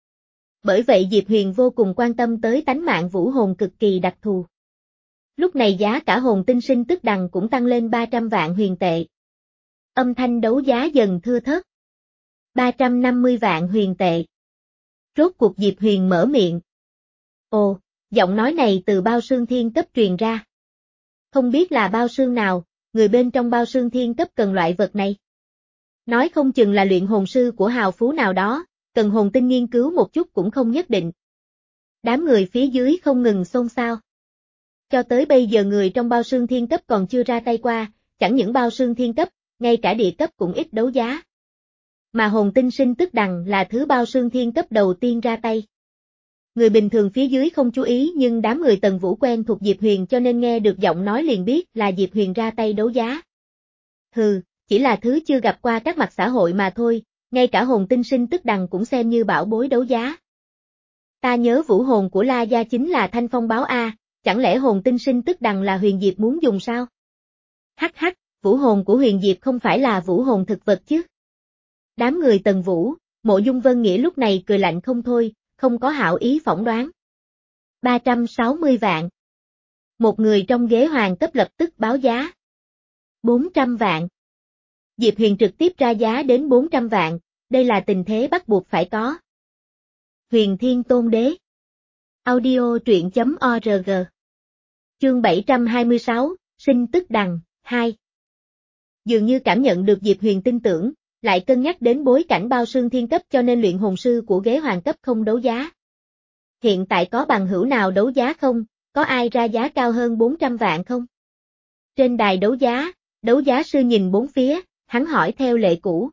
Bởi vậy Diệp Huyền vô cùng quan tâm tới tánh mạng vũ hồn cực kỳ đặc thù. Lúc này giá cả hồn tinh sinh tức đằng cũng tăng lên ba trăm vạn huyền tệ. Âm thanh đấu giá dần thưa thớt. ba trăm năm mươi vạn huyền tệ. Rốt cuộc Diệp Huyền mở miệng. Ồ, giọng nói này từ bao xương thiên cấp truyền ra. Không biết là bao xương nào, người bên trong bao xương thiên cấp cần loại vật này. Nói không chừng là luyện hồn sư của hào phú nào đó, cần hồn tinh nghiên cứu một chút cũng không nhất định. Đám người phía dưới không ngừng xôn xao. Cho tới bây giờ người trong bao xương thiên cấp còn chưa ra tay qua, chẳng những bao xương thiên cấp, ngay cả địa cấp cũng ít đấu giá. Mà hồn tinh sinh tức đằng là thứ bao xương thiên cấp đầu tiên ra tay. Người bình thường phía dưới không chú ý nhưng đám người Tần Vũ quen thuộc Diệp Huyền cho nên nghe được giọng nói liền biết là Diệp Huyền ra tay đấu giá. Hừ, chỉ là thứ chưa gặp qua các mặt xã hội mà thôi, ngay cả hồn tinh sinh tức đằng cũng xem như bảo bối đấu giá. Ta nhớ vũ hồn của La Gia chính là Thanh Phong Báo A, chẳng lẽ hồn tinh sinh tức đằng là Huyền Diệp muốn dùng sao? Hắc hắc, vũ hồn của Huyền Diệp không phải là vũ hồn thực vật chứ? Đám người Tần Vũ, Mộ Dung Vân Nghĩa lúc này cười lạnh không thôi, không có hảo ý phỏng đoán. ba trăm sáu mươi vạn. Một người trong ghế hoàng cấp lập tức báo giá. bốn trăm vạn. Diệp Huyền trực tiếp ra giá đến bốn trăm vạn, đây là tình thế bắt buộc phải có. Huyền Thiên Tôn Đế. Audio truyện chấm org. Chương bảy trăm hai mươi sáu, Sinh tức đằng, hai. Dường như cảm nhận được Diệp Huyền tin tưởng, lại cân nhắc đến bối cảnh bao xương thiên cấp cho nên luyện hồn sư của ghế hoàng cấp không đấu giá. Hiện tại có bằng hữu nào đấu giá không, có ai ra giá cao hơn bốn trăm vạn không? Trên đài đấu giá, đấu giá sư nhìn bốn phía, hắn hỏi theo lệ cũ.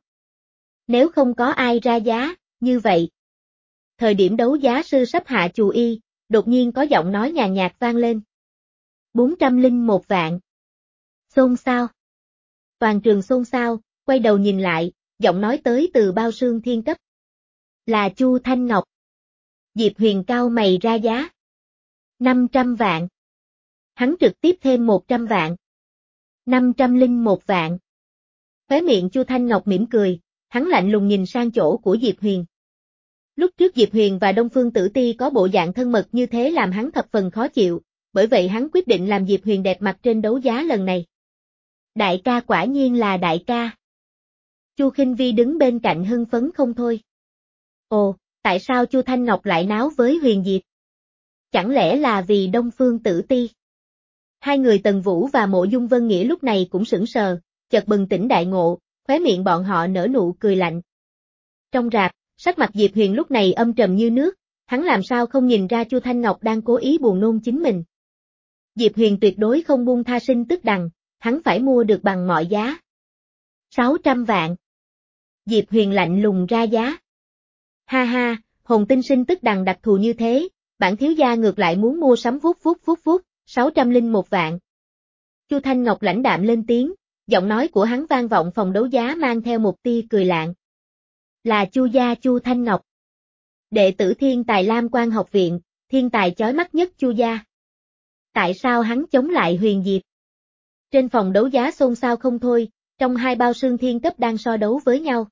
Nếu không có ai ra giá, như vậy. Thời điểm đấu giá sư sắp hạ chù y, đột nhiên có giọng nói nhàn nhạt vang lên. bốn trăm lẻ một vạn. Xôn xao. Toàn trường xôn xao, quay đầu nhìn lại, giọng nói tới từ bao xương thiên cấp. Là Chu Thanh Ngọc. Diệp Huyền cao mày ra giá. năm trăm vạn. Hắn trực tiếp thêm một trăm vạn. năm trăm lẻ một vạn. Khóe miệng Chu Thanh Ngọc mỉm cười, hắn lạnh lùng nhìn sang chỗ của Diệp Huyền. Lúc trước Diệp Huyền và Đông Phương Tử Ti có bộ dạng thân mật như thế làm hắn thập phần khó chịu, bởi vậy hắn quyết định làm Diệp Huyền đẹp mặt trên đấu giá lần này. Đại ca quả nhiên là đại ca. Chu Khinh Vi đứng bên cạnh hưng phấn không thôi. Ồ, tại sao Chu Thanh Ngọc lại náo với Huyền Diệp? Chẳng lẽ là vì Đông Phương Tử Ti? Hai người Tần Vũ và Mộ Dung Vân Nghĩa lúc này cũng sững sờ, chợt bừng tỉnh đại ngộ, khóe miệng bọn họ nở nụ cười lạnh. Trong rạp, sắc mặt Diệp Huyền lúc này âm trầm như nước, hắn làm sao không nhìn ra Chu Thanh Ngọc đang cố ý buồn nôn chính mình. Diệp Huyền tuyệt đối không buông tha sinh tức đằng, hắn phải mua được bằng mọi giá. sáu trăm vạn. Diệp Huyền lạnh lùng ra giá. Ha ha, hồn tinh sinh tức đằng đặc thù như thế, bản thiếu gia ngược lại muốn mua sắm vút vút vút vút, sáu trăm lẻ một vạn. Chu Thanh Ngọc lãnh đạm lên tiếng, giọng nói của hắn vang vọng phòng đấu giá mang theo một tia cười lạng. Là Chu gia Chu Thanh Ngọc. Đệ tử Thiên Tài Lam Quan học viện, thiên tài chói mắt nhất Chu gia. Tại sao hắn chống lại Huyền Diệp? Trên phòng đấu giá xôn xao không thôi, trong hai bao xương thiên cấp đang so đấu với nhau.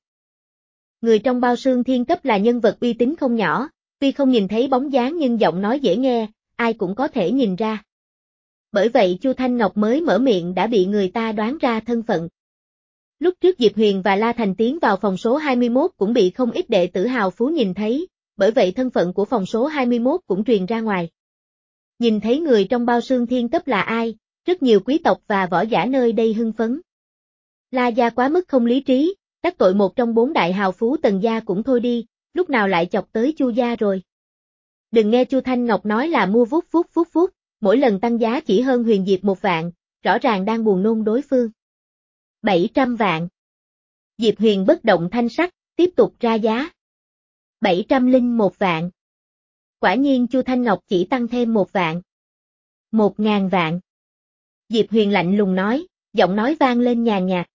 Người trong bao xương thiên cấp là nhân vật uy tín không nhỏ, tuy không nhìn thấy bóng dáng nhưng giọng nói dễ nghe, ai cũng có thể nhìn ra. Bởi vậy Chu Thanh Ngọc mới mở miệng đã bị người ta đoán ra thân phận. Lúc trước Diệp Huyền và La Thành tiến vào phòng số hai mươi mốt cũng bị không ít đệ tử hào phú nhìn thấy, bởi vậy thân phận của phòng số hai mươi mốt cũng truyền ra ngoài. Nhìn thấy người trong bao xương thiên cấp là ai, rất nhiều quý tộc và võ giả nơi đây hưng phấn. La gia quá mức không lý trí, đắc tội một trong bốn đại hào phú Tần gia cũng thôi đi, lúc nào lại chọc tới Chu gia rồi. Đừng nghe Chu Thanh Ngọc nói là mua vút vút vút vút, mỗi lần tăng giá chỉ hơn Huyền Diệp một vạn, rõ ràng đang buồn nôn đối phương. bảy trăm vạn. Diệp Huyền bất động thanh sắc, tiếp tục ra giá. bảy trăm lẻ một vạn. Quả nhiên Chu Thanh Ngọc chỉ tăng thêm một vạn. Một ngàn vạn. Diệp Huyền lạnh lùng nói, giọng nói vang lên nhàn nhạt.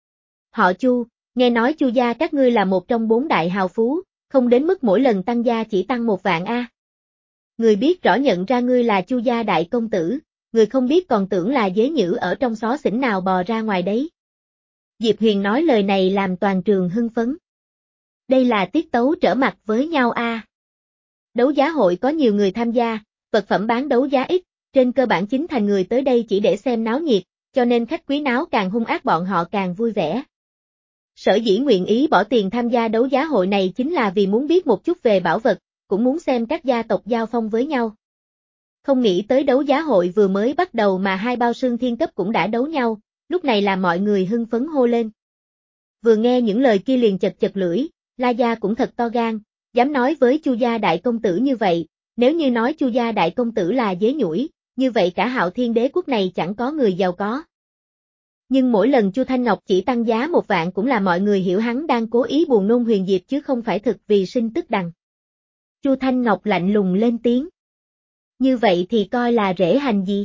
Họ Chu, nghe nói Chu gia các ngươi là một trong bốn đại hào phú, không đến mức mỗi lần tăng gia chỉ tăng một vạn a. Người biết rõ nhận ra ngươi là Chu gia đại công tử, người không biết còn tưởng là dế nhữ ở trong xó xỉnh nào bò ra ngoài đấy. Diệp Huyền nói lời này làm toàn trường hưng phấn. Đây là tiết tấu trở mặt với nhau a. Đấu giá hội có nhiều người tham gia, vật phẩm bán đấu giá ít, trên cơ bản chính thành người tới đây chỉ để xem náo nhiệt, cho nên khách quý náo càng hung ác bọn họ càng vui vẻ. Sở dĩ nguyện ý bỏ tiền tham gia đấu giá hội này chính là vì muốn biết một chút về bảo vật, cũng muốn xem các gia tộc giao phong với nhau. Không nghĩ tới đấu giá hội vừa mới bắt đầu mà hai bao xương thiên cấp cũng đã đấu nhau, lúc này là mọi người hưng phấn hô lên. Vừa nghe những lời kia liền chật chật lưỡi, La gia cũng thật to gan, dám nói với Chu gia đại công tử như vậy, nếu như nói Chu gia đại công tử là dế nhủi, như vậy cả Hạo Thiên đế quốc này chẳng có người giàu có. Nhưng mỗi lần Chu Thanh Ngọc chỉ tăng giá một vạn cũng là mọi người hiểu hắn đang cố ý buồn nôn Huyền Diệp chứ không phải thực vì sinh tức đằng. Chu Thanh Ngọc lạnh lùng lên tiếng. Như vậy thì coi là rễ hành gì?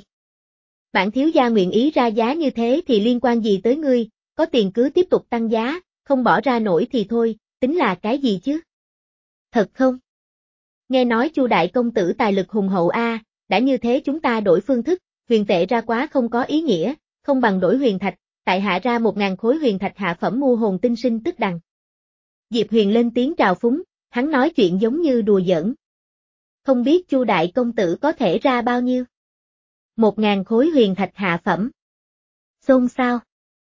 Bản thiếu gia nguyện ý ra giá như thế thì liên quan gì tới ngươi, có tiền cứ tiếp tục tăng giá, không bỏ ra nổi thì thôi, tính là cái gì chứ? Thật không? Nghe nói Chu đại công tử tài lực hùng hậu a, đã như thế chúng ta đổi phương thức, huyền tệ ra quá không có ý nghĩa, không bằng đổi huyền thạch, tại hạ ra một ngàn khối huyền thạch hạ phẩm mua hồn tinh sinh tức đằng. Diệp Huyền lên tiếng trào phúng, hắn nói chuyện giống như đùa giỡn. Không biết Chu đại công tử có thể ra bao nhiêu? Một ngàn khối huyền thạch hạ phẩm. Xôn xao.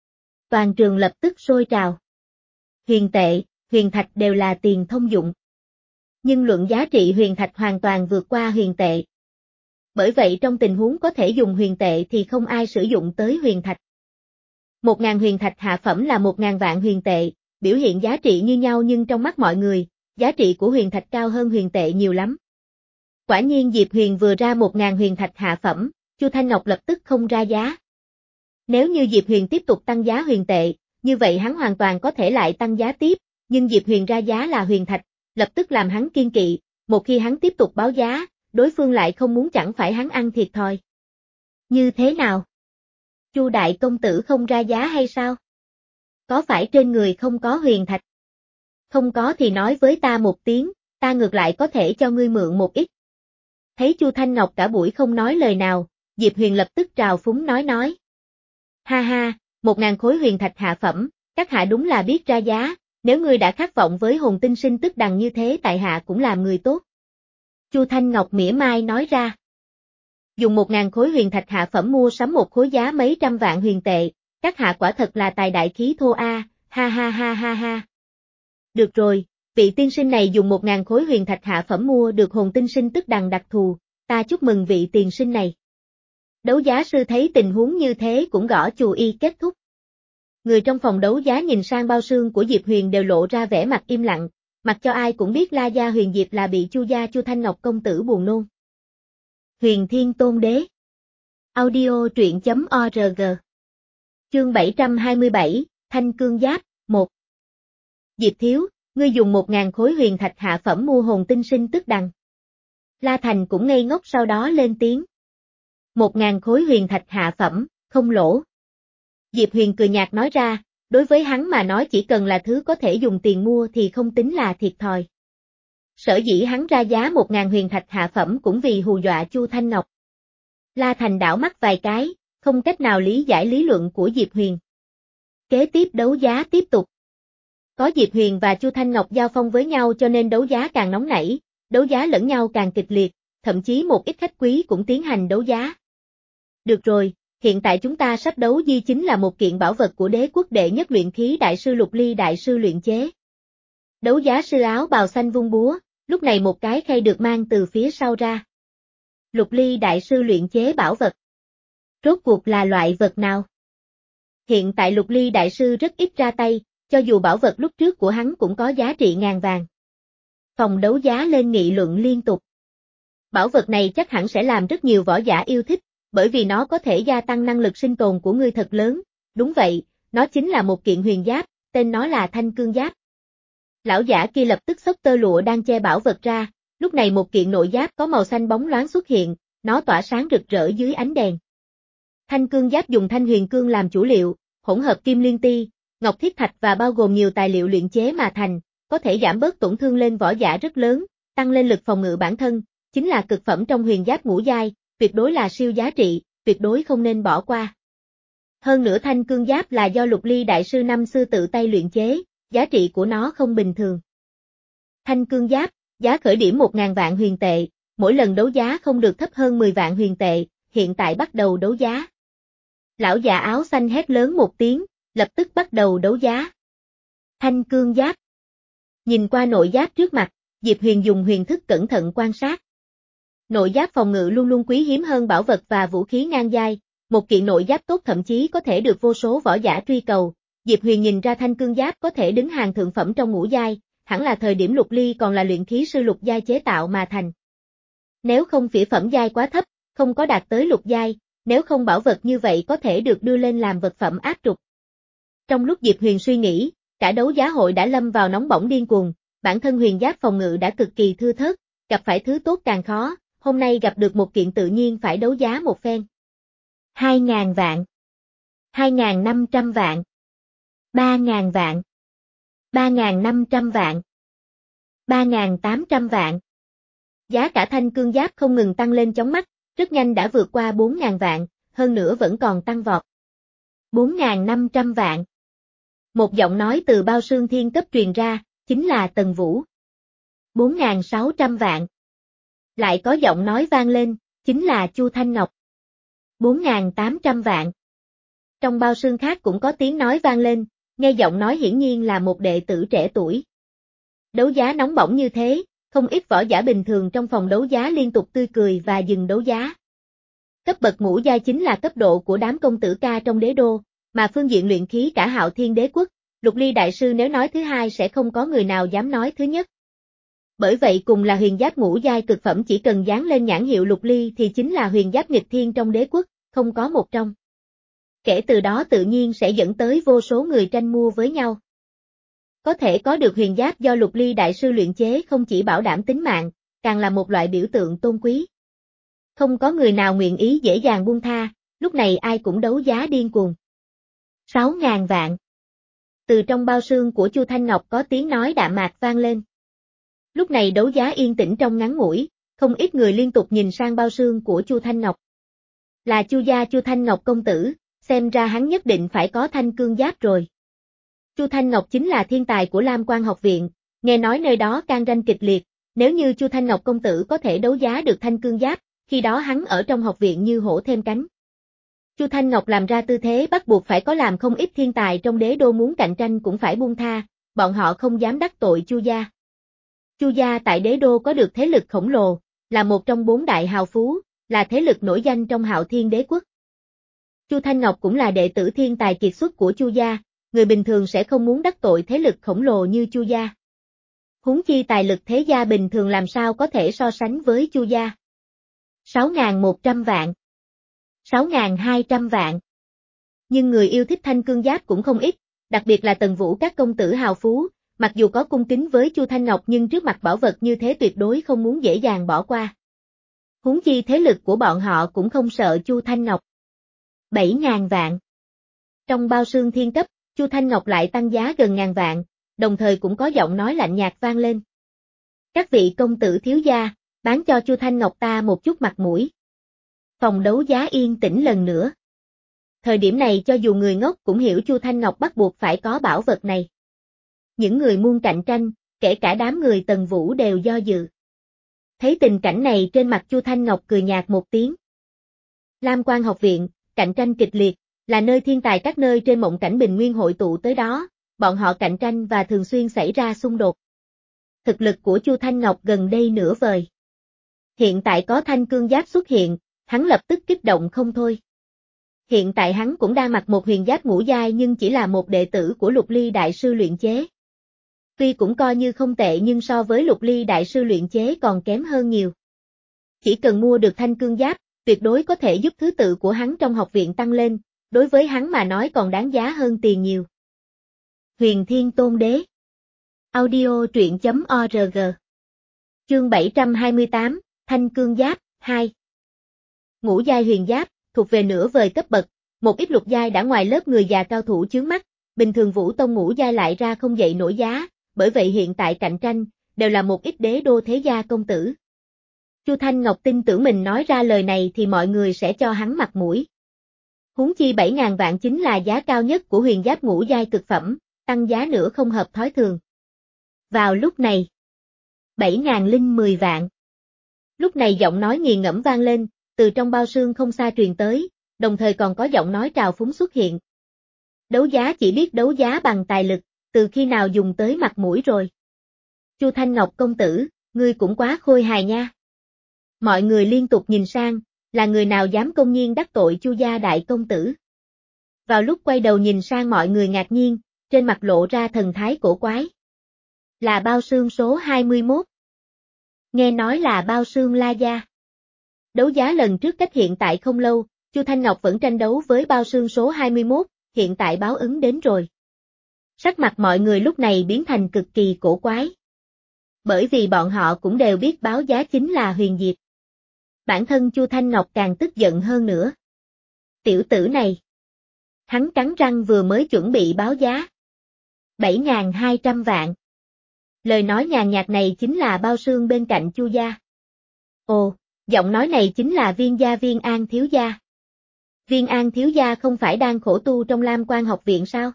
Toàn trường lập tức sôi trào. Huyền tệ, huyền thạch đều là tiền thông dụng. Nhưng luận giá trị huyền thạch hoàn toàn vượt qua huyền tệ. Bởi vậy trong tình huống có thể dùng huyền tệ thì không ai sử dụng tới huyền thạch. Một ngàn huyền thạch hạ phẩm là một ngàn vạn huyền tệ, biểu hiện giá trị như nhau nhưng trong mắt mọi người, giá trị của huyền thạch cao hơn huyền tệ nhiều lắm. Quả nhiên Diệp Huyền vừa ra một ngàn huyền thạch hạ phẩm, Chu Thanh Ngọc lập tức không ra giá. Nếu như Diệp Huyền tiếp tục tăng giá huyền tệ, như vậy hắn hoàn toàn có thể lại tăng giá tiếp, nhưng Diệp Huyền ra giá là huyền thạch, lập tức làm hắn kiên kỵ, một khi hắn tiếp tục báo giá, đối phương lại không muốn chẳng phải hắn ăn thiệt thòi. Như thế nào? Chu đại công tử không ra giá hay sao? Có phải trên người không có huyền thạch? Không có thì nói với ta một tiếng, ta ngược lại có thể cho ngươi mượn một ít. Thấy Chu Thanh Ngọc cả buổi không nói lời nào, Diệp Huyền lập tức trào phúng nói nói. Ha ha, một ngàn khối huyền thạch hạ phẩm, các hạ đúng là biết ra giá, nếu ngươi đã khát vọng với hồn tinh sinh tức đằng như thế tại hạ cũng làm người tốt. Chu Thanh Ngọc mỉa mai nói ra. Dùng một ngàn khối huyền thạch hạ phẩm mua sắm một khối giá mấy trăm vạn huyền tệ, các hạ quả thật là tài đại khí thô a, ha ha ha ha ha. Được rồi, vị tiên sinh này dùng một ngàn khối huyền thạch hạ phẩm mua được hồn tinh sinh tức đằng đặc thù, ta chúc mừng vị tiền sinh này. Đấu giá sư thấy tình huống như thế cũng gõ chù y kết thúc. Người trong phòng đấu giá nhìn sang bao xương của Diệp Huyền đều lộ ra vẻ mặt im lặng, mặc cho ai cũng biết La gia Huyền Diệp là bị Chu gia Chu Thanh Ngọc công tử buồn nôn. Huyền Thiên Tôn Đế. Audio truyện chấm org. Chương bảy trăm hai mươi bảy, Thanh Cương Giáp, một. Diệp thiếu, ngươi dùng một ngàn khối huyền thạch hạ phẩm mua hồn tinh sinh tức đằng. La Thành cũng ngây ngốc sau đó lên tiếng. Một ngàn khối huyền thạch hạ phẩm, không lỗ. Diệp Huyền cười nhạt nói ra, đối với hắn mà nói chỉ cần là thứ có thể dùng tiền mua thì không tính là thiệt thòi. Sở dĩ hắn ra giá một ngàn huyền thạch hạ phẩm cũng vì hù dọa Chu Thanh Ngọc. La Thành đảo mắt vài cái, không cách nào lý giải lý luận của Diệp Huyền. Kế tiếp đấu giá tiếp tục. Có Diệp Huyền và Chu Thanh Ngọc giao phong với nhau cho nên đấu giá càng nóng nảy, đấu giá lẫn nhau càng kịch liệt, thậm chí một ít khách quý cũng tiến hành đấu giá. Được rồi, hiện tại chúng ta sắp đấu di chính là một kiện bảo vật của đế quốc đệ nhất luyện khí đại sư Lục Ly đại sư luyện chế. Đấu giá sư áo bào xanh vung búa, lúc này một cái khay được mang từ phía sau ra. Lục Ly đại sư luyện chế bảo vật. Rốt cuộc là loại vật nào? Hiện tại Lục Ly đại sư rất ít ra tay, cho dù bảo vật lúc trước của hắn cũng có giá trị ngàn vàng. Phòng đấu giá lên nghị luận liên tục. Bảo vật này chắc hẳn sẽ làm rất nhiều võ giả yêu thích, bởi vì nó có thể gia tăng năng lực sinh tồn của ngươi thật lớn. Đúng vậy, nó chính là một kiện huyền giáp, tên nó là Thanh Cương Giáp. Lão giả kia lập tức xốc tơ lụa đang che bảo vật ra, lúc này một kiện nội giáp có màu xanh bóng loáng xuất hiện, nó tỏa sáng rực rỡ dưới ánh đèn. Thanh Cương Giáp dùng thanh huyền cương làm chủ liệu, hỗn hợp kim liên ti, ngọc thiết thạch và bao gồm nhiều tài liệu luyện chế mà thành, có thể giảm bớt tổn thương lên võ giả rất lớn, tăng lên lực phòng ngự bản thân, chính là cực phẩm trong huyền giáp ngũ giai, tuyệt đối là siêu giá trị, tuyệt đối không nên bỏ qua. Hơn nữa Thanh Cương Giáp là do Lục Ly đại sư năm xưa tự tay luyện chế, giá trị của nó không bình thường. Thanh Cương Giáp, giá khởi điểm một ngàn vạn huyền tệ, mỗi lần đấu giá không được thấp hơn mười vạn huyền tệ, hiện tại bắt đầu đấu giá. Lão già áo xanh hét lớn một tiếng, lập tức bắt đầu đấu giá. Thanh Cương Giáp. Nhìn qua nội giáp trước mặt, Diệp Huyền dùng huyền thức cẩn thận quan sát. Nội giáp phòng ngự luôn luôn quý hiếm hơn bảo vật và vũ khí ngang giai, một kiện nội giáp tốt thậm chí có thể được vô số võ giả truy cầu. Diệp Huyền nhìn ra Thanh Cương Giáp có thể đứng hàng thượng phẩm trong ngũ giai, hẳn là thời điểm Lục Ly còn là luyện khí sư lục giai chế tạo mà thành. Nếu không phỉ phẩm giai quá thấp, không có đạt tới lục giai, nếu không bảo vật như vậy có thể được đưa lên làm vật phẩm áp trục. Trong lúc Diệp Huyền suy nghĩ, cả đấu giá hội đã lâm vào nóng bỏng điên cuồng, bản thân huyền giáp phòng ngự đã cực kỳ thưa thớt, gặp phải thứ tốt càng khó, hôm nay gặp được một kiện tự nhiên phải đấu giá một phen. Hai ngàn vạn, hai ngàn năm trăm vạn, ba ngàn vạn, ba ngàn năm trăm vạn, ba ngàn tám trăm vạn. Giá cả thanh cương giáp không ngừng tăng lên chóng mắt, rất nhanh đã vượt qua bốn ngàn vạn, hơn nữa vẫn còn tăng vọt. bốn ngàn năm trăm vạn. Một giọng nói từ bao xương thiên cấp truyền ra, chính là Tần Vũ. bốn ngàn sáu trăm vạn. Lại có giọng nói vang lên, chính là Chu Thanh Ngọc. bốn ngàn tám trăm vạn. Trong bao xương khác cũng có tiếng nói vang lên, nghe giọng nói hiển nhiên là một đệ tử trẻ tuổi. Đấu giá nóng bỏng như thế, không ít võ giả bình thường trong phòng đấu giá liên tục tươi cười và dừng đấu giá. Cấp bậc ngũ giai chính là cấp độ của đám công tử ca trong đế đô, mà phương diện luyện khí cả Hạo Thiên Đế quốc, Lục Ly đại sư nếu nói thứ hai sẽ không có người nào dám nói thứ nhất. Bởi vậy cùng là huyền giáp ngũ giai cực phẩm chỉ cần dán lên nhãn hiệu Lục Ly thì chính là huyền giáp nghịch thiên trong đế quốc, không có một trong. Kể từ đó tự nhiên sẽ dẫn tới vô số người tranh mua với nhau. Có thể có được huyền giáp do Lục Ly đại sư luyện chế không chỉ bảo đảm tính mạng, càng là một loại biểu tượng tôn quý. Không có người nào nguyện ý dễ dàng buông tha, lúc này ai cũng đấu giá điên cuồng. Sáu ngàn vạn. Từ trong bao xương của Chu Thanh Ngọc có tiếng nói đạm mạc vang lên. Lúc này đấu giá yên tĩnh trong ngắn ngủi, không ít người liên tục nhìn sang bao xương của Chu Thanh Ngọc. Là Chu gia Chu Thanh Ngọc công tử, xem ra hắn nhất định phải có thanh cương giáp rồi. Chu Thanh Ngọc chính là thiên tài của Lam Quan học viện, nghe nói nơi đó cạnh tranh kịch liệt, nếu như Chu Thanh Ngọc công tử có thể đấu giá được thanh cương giáp, khi đó hắn ở trong học viện như hổ thêm cánh. Chu Thanh Ngọc làm ra tư thế bắt buộc phải có làm không ít thiên tài trong đế đô muốn cạnh tranh cũng phải buông tha, bọn họ không dám đắc tội Chu gia. Chu gia tại đế đô có được thế lực khổng lồ, là một trong bốn đại hào phú, là thế lực nổi danh trong Hạo Thiên Đế quốc. Chu Thanh Ngọc cũng là đệ tử thiên tài kiệt xuất của Chu gia, người bình thường sẽ không muốn đắc tội thế lực khổng lồ như Chu gia. Huống chi tài lực thế gia bình thường làm sao có thể so sánh với Chu gia. sáu ngàn một trăm vạn. sáu ngàn hai trăm vạn. Nhưng người yêu thích thanh cương giáp cũng không ít, đặc biệt là Tần Vũ các công tử hào phú, mặc dù có cung kính với Chu Thanh Ngọc nhưng trước mặt bảo vật như thế tuyệt đối không muốn dễ dàng bỏ qua. Huống chi thế lực của bọn họ cũng không sợ Chu Thanh Ngọc. bảy ngàn vạn. Trong bao xương thiên cấp, Chu Thanh Ngọc lại tăng giá gần ngàn vạn, đồng thời cũng có giọng nói lạnh nhạt vang lên. Các vị công tử thiếu gia, bán cho Chu Thanh Ngọc ta một chút mặt mũi. Phòng đấu giá yên tĩnh lần nữa. Thời điểm này cho dù người ngốc cũng hiểu Chu Thanh Ngọc bắt buộc phải có bảo vật này. Những người muốn cạnh tranh, kể cả đám người Tần Vũ đều do dự. Thấy tình cảnh này trên mặt Chu Thanh Ngọc cười nhạt một tiếng. Lam Quan học viện, cạnh tranh kịch liệt, là nơi thiên tài các nơi trên mộng cảnh bình nguyên hội tụ tới đó, bọn họ cạnh tranh và thường xuyên xảy ra xung đột. Thực lực của Chu Thanh Ngọc gần đây nửa vời. Hiện tại có thanh cương giáp xuất hiện, hắn lập tức kích động không thôi. Hiện tại hắn cũng đang mặc một huyền giáp ngũ giai nhưng chỉ là một đệ tử của Lục Ly đại sư luyện chế. Tuy cũng coi như không tệ nhưng so với Lục Ly đại sư luyện chế còn kém hơn nhiều. Chỉ cần mua được thanh cương giáp, tuyệt đối có thể giúp thứ tự của hắn trong học viện tăng lên, đối với hắn mà nói còn đáng giá hơn tiền nhiều. Huyền Thiên Tôn Đế. Audio truyện chấm org. Chương bảy trăm hai mươi tám, Thanh Cương Giáp, hai. Ngũ giai huyền giáp, thuộc về nửa vời cấp bậc, một ít lục giai đã ngoài lớp người già cao thủ chướng mắt, bình thường Vũ Tông ngũ giai lại ra không dậy nổi giá, bởi vậy hiện tại cạnh tranh, đều là một ít đế đô thế gia công tử. Chu Thanh Ngọc tin tưởng mình nói ra lời này thì mọi người sẽ cho hắn mặt mũi. Huống chi bảy ngàn vạn chính là giá cao nhất của huyền giáp ngũ giai cực phẩm, tăng giá nữa không hợp thói thường. Vào lúc này, bảy ngàn linh mười vạn. Lúc này giọng nói nghiền ngẫm vang lên, từ trong bao xương không xa truyền tới, đồng thời còn có giọng nói trào phúng xuất hiện. Đấu giá chỉ biết đấu giá bằng tài lực, từ khi nào dùng tới mặt mũi rồi. Chu Thanh Ngọc công tử, ngươi cũng quá khôi hài nha. Mọi người liên tục nhìn sang, là người nào dám công nhiên đắc tội Chu gia đại công tử. Vào lúc quay đầu nhìn sang mọi người ngạc nhiên, trên mặt lộ ra thần thái cổ quái. Là bao xương số hai mươi mốt. Nghe nói là bao xương La Gia. Đấu giá lần trước cách hiện tại không lâu, Chu Thanh Ngọc vẫn tranh đấu với bao xương số hai mươi mốt, hiện tại báo ứng đến rồi. Sắc mặt mọi người lúc này biến thành cực kỳ cổ quái. Bởi vì bọn họ cũng đều biết báo giá chính là Huyền Diệp. Bản thân Chu Thanh Ngọc càng tức giận hơn nữa. Tiểu tử này. Hắn cắn răng vừa mới chuẩn bị báo giá. bảy nghìn hai trăm vạn. Lời nói nhàn nhạt này chính là bao xương bên cạnh Chu gia. Ồ, giọng nói này chính là Viên gia Viên An thiếu gia. Viên An thiếu gia không phải đang khổ tu trong Lam Quan học viện sao?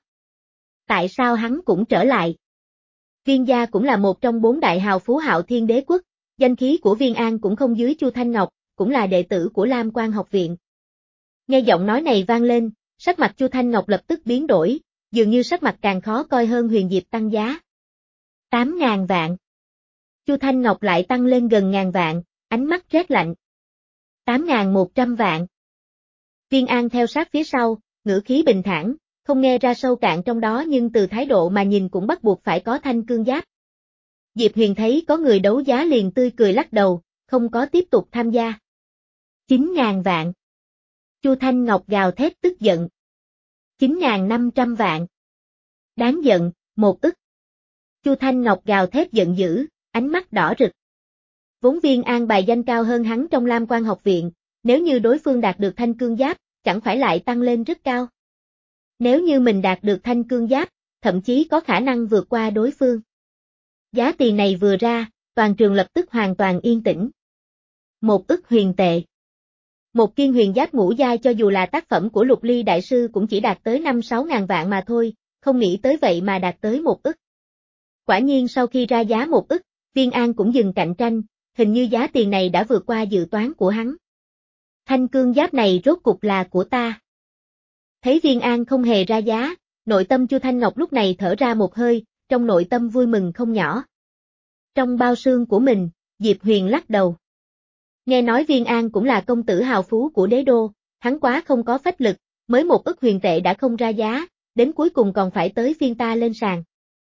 Tại sao hắn cũng trở lại? Viên gia cũng là một trong bốn đại hào phú Hạo Thiên Đế quốc, danh khí của Viên An cũng không dưới Chu Thanh Ngọc, cũng là đệ tử của Lam Quan học viện. Nghe giọng nói này vang lên, sắc mặt Chu Thanh Ngọc lập tức biến đổi, dường như sắc mặt càng khó coi hơn Huyền Diệp tăng giá. tám ngàn vạn. Chu Thanh Ngọc lại tăng lên gần ngàn vạn, ánh mắt rét lạnh. tám nghìn một trăm vạn. Viên An theo sát phía sau, ngữ khí bình thản, không nghe ra sâu cạn trong đó nhưng từ thái độ mà nhìn cũng bắt buộc phải có thanh cương giáp. Diệp Huyền thấy có người đấu giá liền tươi cười lắc đầu, không có tiếp tục tham gia. chín nghìn vạn. Chu Thanh Ngọc gào thét tức giận. chín nghìn năm trăm vạn. Đáng giận, một ức. Chu Thanh Ngọc gào thét giận dữ, ánh mắt đỏ rực. Vốn Viên An bài danh cao hơn hắn trong Lam Quan học viện, nếu như đối phương đạt được thanh cương giáp, chẳng phải lại tăng lên rất cao. Nếu như mình đạt được thanh cương giáp, thậm chí có khả năng vượt qua đối phương. Giá tiền này vừa ra, toàn trường lập tức hoàn toàn yên tĩnh. Một ức huyền tệ. Một kiên huyền giáp ngũ giai cho dù là tác phẩm của Lục Ly đại sư cũng chỉ đạt tới năm sáu ngàn vạn mà thôi, không nghĩ tới vậy mà đạt tới một ức. Quả nhiên sau khi ra giá một ức, Viên An cũng dừng cạnh tranh, hình như giá tiền này đã vượt qua dự toán của hắn. Thanh cương giáp này rốt cục là của ta. Thấy Viên An không hề ra giá, nội tâm Chu Thanh Ngọc lúc này thở ra một hơi, trong nội tâm vui mừng không nhỏ. Trong bao xương của mình, Diệp Huyền lắc đầu. Nghe nói Viên An cũng là công tử hào phú của đế đô, hắn quá không có phách lực, mới một ức huyền tệ đã không ra giá, đến cuối cùng còn phải tới phiên ta lên sàn.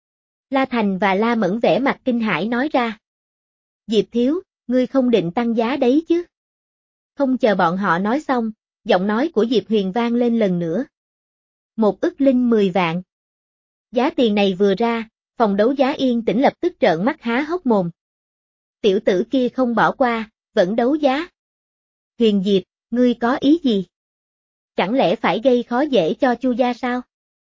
La Thành và La Mẫn vẻ mặt kinh hãi nói ra. Diệp thiếu, ngươi không định tăng giá đấy chứ? Không chờ bọn họ nói xong, giọng nói của Diệp Huyền vang lên lần nữa. Một ức linh mười vạn. Giá tiền này vừa ra, phòng đấu giá yên tĩnh lập tức trợn mắt há hốc mồm. Tiểu tử kia không bỏ qua, vẫn đấu giá. Huyền Diệp, ngươi có ý gì? Chẳng lẽ phải gây khó dễ cho Chu gia sao?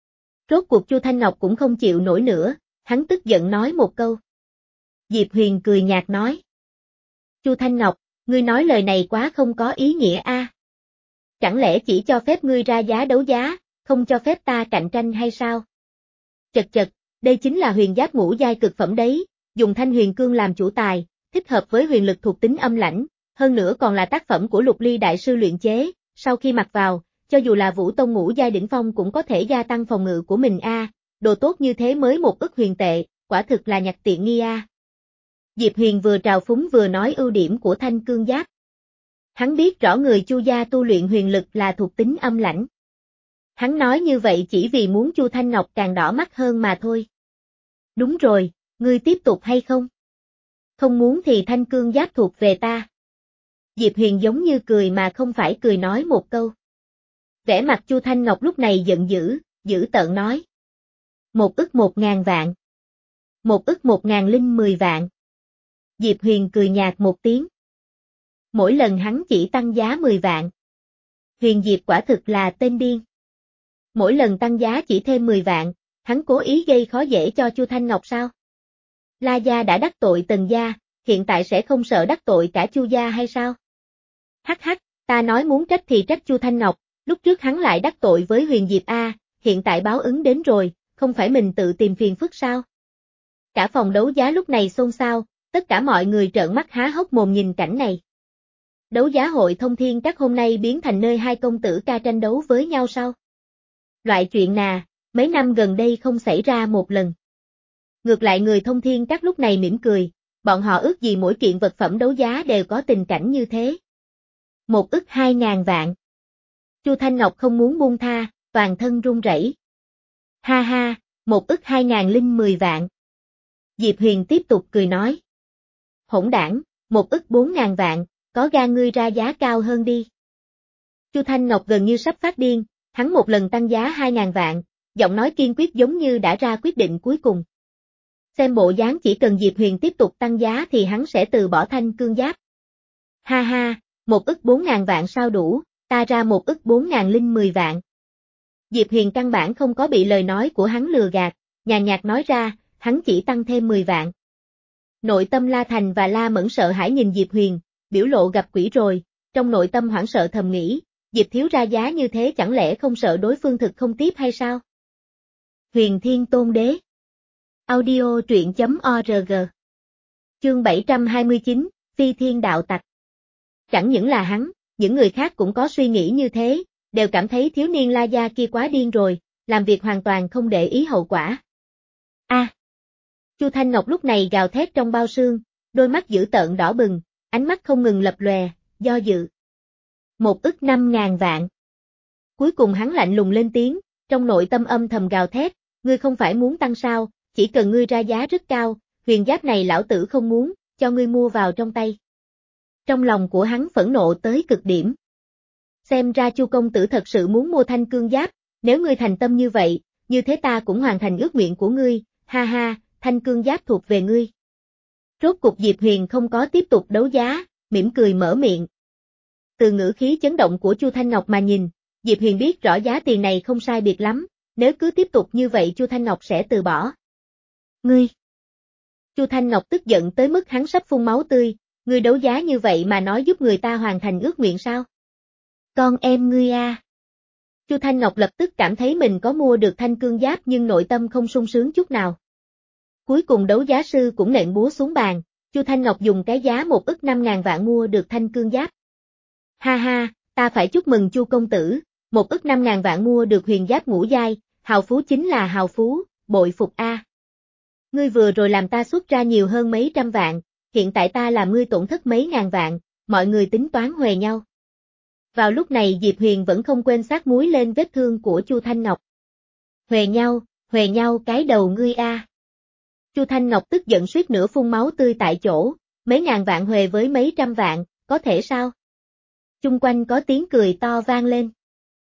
Rốt cuộc Chu Thanh Ngọc cũng không chịu nổi nữa, hắn tức giận nói một câu. Diệp Huyền cười nhạt nói. Chu Thanh Ngọc, ngươi nói lời này quá không có ý nghĩa a. Chẳng lẽ chỉ cho phép ngươi ra giá đấu giá, không cho phép ta cạnh tranh hay sao? Chật chật, đây chính là huyền giáp ngũ giai cực phẩm đấy, dùng thanh huyền cương làm chủ tài, thích hợp với huyền lực thuộc tính âm lãnh, hơn nữa còn là tác phẩm của Lục Ly đại sư luyện chế, sau khi mặc vào, cho dù là Vũ Tông ngũ giai đỉnh phong cũng có thể gia tăng phòng ngự của mình a, đồ tốt như thế mới một ức huyền tệ, quả thực là nhặt tiện nghi a. Diệp Huyền vừa trào phúng vừa nói ưu điểm của thanh cương giáp. Hắn biết rõ người Chu gia tu luyện huyền lực là thuộc tính âm lãnh. Hắn nói như vậy chỉ vì muốn Chu Thanh Ngọc càng đỏ mắt hơn mà thôi. Đúng rồi, ngươi tiếp tục hay không? Không muốn thì thanh cương giáp thuộc về ta. Diệp Huyền giống như cười mà không phải cười nói một câu. Vẻ mặt Chu Thanh Ngọc lúc này giận dữ, dữ tợn nói. Một ức một ngàn vạn. Một ức một ngàn linh mười vạn. Diệp Huyền cười nhạt một tiếng. Mỗi lần hắn chỉ tăng giá mười vạn. Huyền Diệp quả thực là tên điên. Mỗi lần tăng giá chỉ thêm mười vạn, hắn cố ý gây khó dễ cho Chu Thanh Ngọc sao? La gia đã đắc tội Tần gia, hiện tại sẽ không sợ đắc tội cả Chu gia hay sao? Hắc hắc, ta nói muốn trách thì trách Chu Thanh Ngọc, lúc trước hắn lại đắc tội với Huyền Diệp a, hiện tại báo ứng đến rồi, không phải mình tự tìm phiền phức sao? Cả phòng đấu giá lúc này xôn xao, tất cả mọi người trợn mắt há hốc mồm nhìn cảnh này. Đấu giá hội Thông Thiên Các hôm nay biến thành nơi hai công tử ca tranh đấu với nhau sao? Loại chuyện nà, mấy năm gần đây không xảy ra một lần. Ngược lại người Thông Thiên Các lúc này mỉm cười, bọn họ ước gì mỗi kiện vật phẩm đấu giá đều có tình cảnh như thế. Một ức hai ngàn vạn. Chu Thanh Ngọc không muốn buông tha, toàn thân run rẩy. Ha ha, một ức hai ngàn linh mười vạn. Diệp Huyền tiếp tục cười nói. Hỗn đảng, một ức bốn ngàn vạn, có gan ngươi ra giá cao hơn đi. Chu Thanh Ngọc gần như sắp phát điên, hắn một lần tăng giá hai ngàn vạn, giọng nói kiên quyết giống như đã ra quyết định cuối cùng. Xem bộ dáng chỉ cần Diệp Huyền tiếp tục tăng giá thì hắn sẽ từ bỏ thanh cương giáp. Ha ha, một ức bốn ngàn vạn sao đủ, ta ra một ức bốn ngàn linh mười vạn. Diệp Huyền căn bản không có bị lời nói của hắn lừa gạt, nhàn nhạt nói ra, hắn chỉ tăng thêm mười vạn. Nội tâm La Thành và La Mẫn sợ hãi nhìn Diệp Huyền, biểu lộ gặp quỷ rồi, trong nội tâm hoảng sợ thầm nghĩ, Diệp thiếu ra giá như thế chẳng lẽ không sợ đối phương thực không tiếp hay sao? Huyền Thiên Tôn Đế. Audio truyện chấm org. Chương bảy trăm hai mươi chín, Phi Thiên Đạo Tặc. Chẳng những là hắn, những người khác cũng có suy nghĩ như thế, đều cảm thấy thiếu niên La Gia kia quá điên rồi, làm việc hoàn toàn không để ý hậu quả. A. À, Chu Thanh Ngọc lúc này gào thét trong bao xương, đôi mắt dữ tợn đỏ bừng, ánh mắt không ngừng lập lòe, do dự. Một ức năm ngàn vạn. Cuối cùng hắn lạnh lùng lên tiếng, trong nội tâm âm thầm gào thét, ngươi không phải muốn tăng sao, chỉ cần ngươi ra giá rất cao, huyền giáp này lão tử không muốn, cho ngươi mua vào trong tay. Trong lòng của hắn phẫn nộ tới cực điểm. Xem ra Chu công tử thật sự muốn mua thanh cương giáp, nếu ngươi thành tâm như vậy, như thế ta cũng hoàn thành ước nguyện của ngươi, ha ha, thanh cương giáp thuộc về ngươi. Rốt cục Diệp Huyền không có tiếp tục đấu giá, mỉm cười mở miệng. Từ ngữ khí chấn động của Chu Thanh Ngọc mà nhìn, Diệp Huyền biết rõ giá tiền này không sai biệt lắm, nếu cứ tiếp tục như vậy Chu Thanh Ngọc sẽ từ bỏ. Ngươi! Chu Thanh Ngọc tức giận tới mức hắn sắp phun máu tươi, ngươi đấu giá như vậy mà nói giúp người ta hoàn thành ước nguyện sao? Con em ngươi a. À. Chu Thanh Ngọc lập tức cảm thấy mình có mua được thanh cương giáp nhưng nội tâm không sung sướng chút nào. Cuối cùng đấu giá sư cũng nện búa xuống bàn, Chu Thanh Ngọc dùng cái giá một ức năm ngàn vạn mua được thanh cương giáp. Ha ha, ta phải chúc mừng Chu công tử, một ức năm ngàn vạn mua được huyền giáp ngũ giai, hào phú chính là hào phú, bội phục a. À. Ngươi vừa rồi làm ta xuất ra nhiều hơn mấy trăm vạn, hiện tại ta làm ngươi tổn thất mấy ngàn vạn, mọi người tính toán huề nhau. Vào lúc này Diệp Huyền vẫn không quên sát muối lên vết thương của Chu Thanh Ngọc. Huề nhau, huề nhau cái đầu ngươi a. À. Chu Thanh Ngọc tức giận suýt nữa phun máu tươi tại chỗ, mấy ngàn vạn huề với mấy trăm vạn, có thể sao? Chung quanh có tiếng cười to vang lên.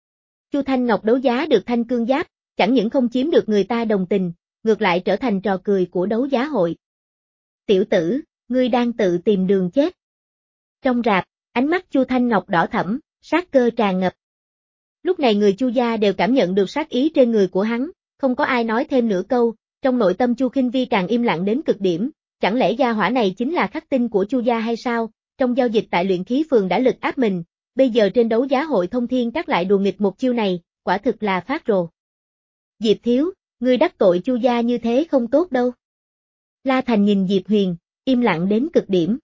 Chu Thanh Ngọc đấu giá được thanh cương giáp, chẳng những không chiếm được người ta đồng tình, ngược lại trở thành trò cười của đấu giá hội. Tiểu tử, ngươi đang tự tìm đường chết. Trong rạp, ánh mắt Chu Thanh Ngọc đỏ thẫm, sát cơ tràn ngập. Lúc này người Chu gia đều cảm nhận được sát ý trên người của hắn, không có ai nói thêm nửa câu, trong nội tâm Chu Khinh Vi càng im lặng đến cực điểm, chẳng lẽ gia hỏa này chính là khắc tinh của Chu gia hay sao? Trong giao dịch tại luyện khí phường đã lực áp mình, bây giờ trên đấu giá hội thông thiên các lại đùa nghịch một chiêu này, quả thực là phát rồ. Diệp thiếu, ngươi đắc tội Chu gia như thế không tốt đâu. La Thành nhìn Diệp Huyền, im lặng đến cực điểm.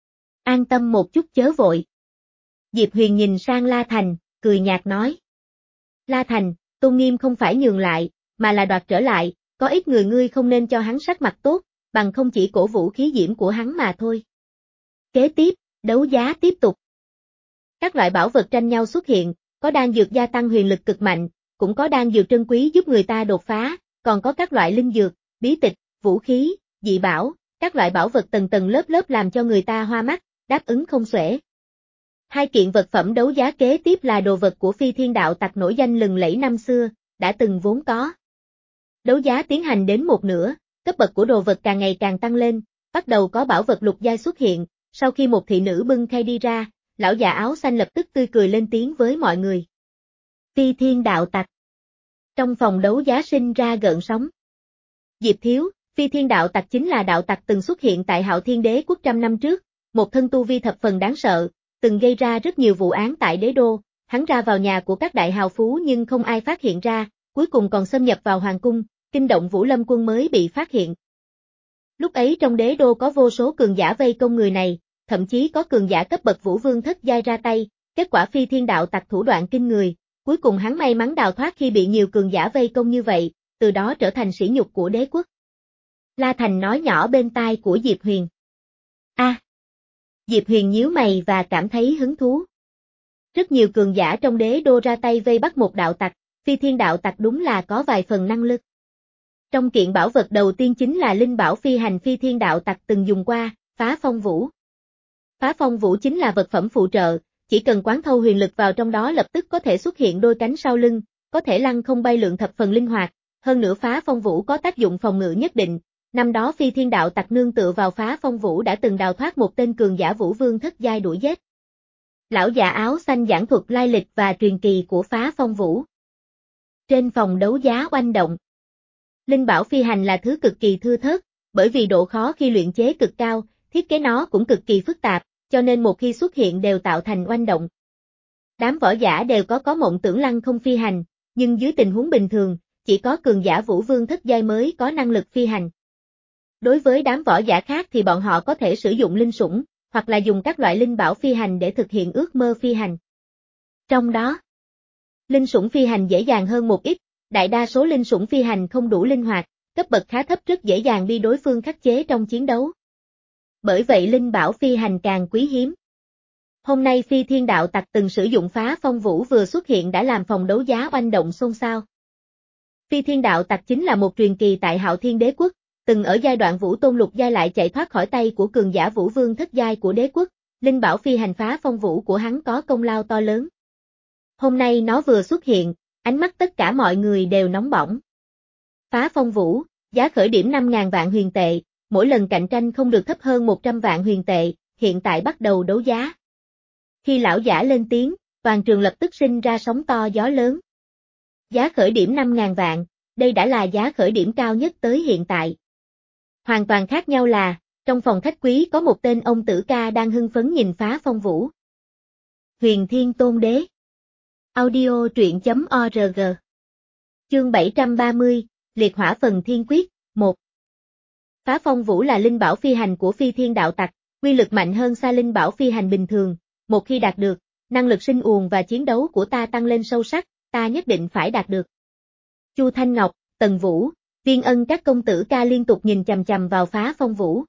An tâm một chút chớ vội. Diệp Huyền nhìn sang La Thành, cười nhạt nói. La Thành, tôn nghiêm không phải nhường lại, mà là đoạt trở lại, có ít người ngươi không nên cho hắn sắc mặt tốt, bằng không chỉ cổ vũ khí diễm của hắn mà thôi. Kế tiếp, đấu giá tiếp tục. Các loại bảo vật tranh nhau xuất hiện, có đan dược gia tăng huyền lực cực mạnh, cũng có đan dược trân quý giúp người ta đột phá, còn có các loại linh dược, bí tịch, vũ khí, dị bảo, các loại bảo vật tầng tầng lớp lớp làm cho người ta hoa mắt, đáp ứng không xuể. Hai kiện vật phẩm đấu giá kế tiếp là đồ vật của Phi Thiên Đạo Tặc nổi danh lừng lẫy năm xưa, đã từng vốn có. Đấu giá tiến hành đến một nửa, cấp bậc của đồ vật càng ngày càng tăng lên, bắt đầu có bảo vật lục giai xuất hiện, sau khi một thị nữ bưng khay đi ra, lão già áo xanh lập tức tươi cười lên tiếng với mọi người. Phi Thiên Đạo Tặc. Trong phòng đấu giá sinh ra gợn sóng. Diệp thiếu, Phi Thiên Đạo Tặc chính là đạo tặc từng xuất hiện tại Hạo Thiên Đế quốc trăm năm trước, một thân tu vi thập phần đáng sợ, từng gây ra rất nhiều vụ án tại đế đô, hắn ra vào nhà của các đại hào phú nhưng không ai phát hiện ra, cuối cùng còn xâm nhập vào hoàng cung, kinh động Vũ Lâm quân mới bị phát hiện. Lúc ấy trong đế đô có vô số cường giả vây công người này, thậm chí có cường giả cấp bậc Vũ Vương thất giai ra tay, kết quả Phi Thiên Đạo Tặc thủ đoạn kinh người, cuối cùng hắn may mắn đào thoát khi bị nhiều cường giả vây công như vậy, từ đó trở thành sỉ nhục của đế quốc. La Thành nói nhỏ bên tai của Diệp Huyền. A. À, Diệp Huyền nhíu mày và cảm thấy hứng thú. Rất nhiều cường giả trong đế đô ra tay vây bắt một đạo tặc, Phi Thiên Đạo Tặc đúng là có vài phần năng lực. Trong kiện bảo vật đầu tiên chính là linh bảo phi hành phi thiên đạo tặc từng dùng qua, phá phong vũ. Phá phong vũ chính là vật phẩm phụ trợ, chỉ cần quán thâu huyền lực vào trong đó lập tức có thể xuất hiện đôi cánh sau lưng, có thể lăng không bay lượn thập phần linh hoạt, hơn nữa phá phong vũ có tác dụng phòng ngự nhất định. Năm đó phi thiên đạo tặc nương tựa vào phá phong vũ đã từng đào thoát một tên cường giả vũ vương thất giai đuổi giết. Lão già áo xanh giảng thuật lai lịch và truyền kỳ của phá phong vũ. Trên phòng đấu giá oanh động. Linh bảo phi hành là thứ cực kỳ thưa thớt, bởi vì độ khó khi luyện chế cực cao, thiết kế nó cũng cực kỳ phức tạp, cho nên một khi xuất hiện đều tạo thành oanh động. Đám võ giả đều có có mộng tưởng lăng không phi hành, nhưng dưới tình huống bình thường, chỉ có cường giả vũ vương thất giai mới có năng lực phi hành. Đối với đám võ giả khác thì bọn họ có thể sử dụng linh sủng, hoặc là dùng các loại linh bảo phi hành để thực hiện ước mơ phi hành. Trong đó, linh sủng phi hành dễ dàng hơn một ít, đại đa số linh sủng phi hành không đủ linh hoạt, cấp bậc khá thấp rất dễ dàng bị đối phương khắc chế trong chiến đấu. Bởi vậy linh bảo phi hành càng quý hiếm. Hôm nay phi thiên đạo tặc từng sử dụng phá phong vũ vừa xuất hiện đã làm phòng đấu giá oanh động xôn xao. Phi thiên đạo tặc chính là một truyền kỳ tại Hạo Thiên Đế quốc, từng ở giai đoạn Vũ Tôn lục giai lại chạy thoát khỏi tay của cường giả Vũ Vương thất giai của đế quốc, linh bảo phi hành phá phong vũ của hắn có công lao to lớn. Hôm nay nó vừa xuất hiện, ánh mắt tất cả mọi người đều nóng bỏng. Phá phong vũ, giá khởi điểm năm nghìn vạn huyền tệ, mỗi lần cạnh tranh không được thấp hơn một trăm vạn huyền tệ, hiện tại bắt đầu đấu giá. Khi lão giả lên tiếng, toàn trường lập tức sinh ra sóng to gió lớn. Giá khởi điểm năm nghìn vạn, đây đã là giá khởi điểm cao nhất tới hiện tại. Hoàn toàn khác nhau là, trong phòng khách quý có một tên ông tử ca đang hưng phấn nhìn phá phong vũ. Huyền Thiên Tôn Đế. Audio truyện chấm org. Chương bảy trăm ba mươi, Liệt Hỏa Phần Thiên Quyết, một. Phá phong vũ là linh bảo phi hành của phi thiên đạo tặc, quy lực mạnh hơn xa linh bảo phi hành bình thường, một khi đạt được, năng lực sinh uồn và chiến đấu của ta tăng lên sâu sắc, ta nhất định phải đạt được. Chu Thanh Ngọc, Tần Vũ, Viên Ân các công tử ca liên tục nhìn chằm chằm vào phá phong vũ.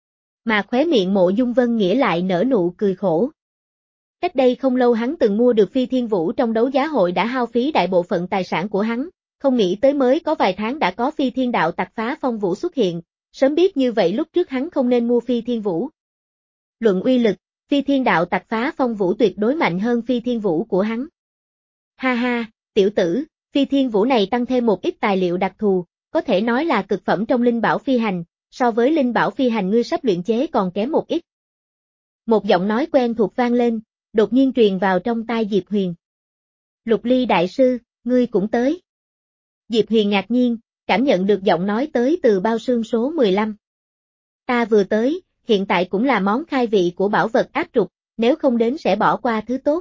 Mà khóe miệng Mộ Dung Vân Nghĩa lại nở nụ cười khổ. Cách đây không lâu hắn từng mua được phi thiên vũ trong đấu giá hội đã hao phí đại bộ phận tài sản của hắn, không nghĩ tới mới có vài tháng đã có phi thiên đạo tặc phá phong vũ xuất hiện, sớm biết như vậy lúc trước hắn không nên mua phi thiên vũ. Luận uy lực, phi thiên đạo tặc phá phong vũ tuyệt đối mạnh hơn phi thiên vũ của hắn. Ha ha, tiểu tử, phi thiên vũ này tăng thêm một ít tài liệu đặc thù, có thể nói là cực phẩm trong linh bảo phi hành, so với linh bảo phi hành ngươi sắp luyện chế còn kém một ít. Một giọng nói quen thuộc vang lên, đột nhiên truyền vào trong tai Diệp Huyền. Lục Ly đại sư, ngươi cũng tới. Diệp Huyền ngạc nhiên, cảm nhận được giọng nói tới từ bao xương số mười lăm. Ta vừa tới, hiện tại cũng là món khai vị của bảo vật áp trục, nếu không đến sẽ bỏ qua thứ tốt.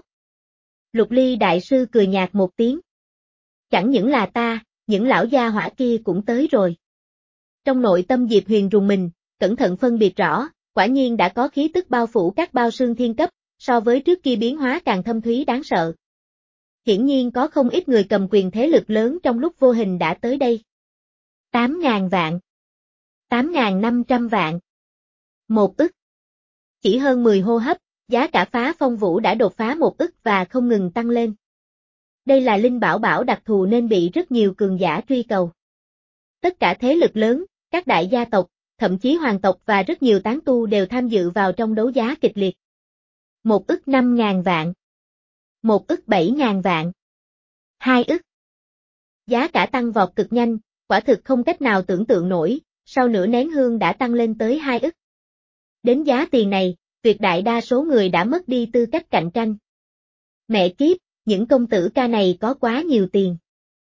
Lục Ly đại sư cười nhạt một tiếng. Chẳng những là ta, những lão gia hỏa kia cũng tới rồi. Trong nội tâm Diệp Huyền rùng mình, cẩn thận phân biệt rõ, quả nhiên đã có khí tức bao phủ các bao xương thiên cấp, so với trước kia biến hóa càng thâm thúy đáng sợ. Hiển nhiên có không ít người cầm quyền thế lực lớn trong lúc vô hình đã tới đây. tám ngàn vạn. tám nghìn năm trăm vạn. Một ức. Chỉ hơn mười hô hấp, giá cả phá phong vũ đã đột phá một ức và không ngừng tăng lên. Đây là linh bảo bảo đặc thù nên bị rất nhiều cường giả truy cầu. Tất cả thế lực lớn, các đại gia tộc, thậm chí hoàng tộc và rất nhiều tán tu đều tham dự vào trong đấu giá kịch liệt. Một ức năm ngàn vạn. Một ức bảy ngàn vạn. Hai ức. Giá cả tăng vọt cực nhanh, quả thực không cách nào tưởng tượng nổi, sau nửa nén hương đã tăng lên tới hai ức. Đến giá tiền này, tuyệt đại đa số người đã mất đi tư cách cạnh tranh. Mẹ kiếp, những công tử ca này có quá nhiều tiền.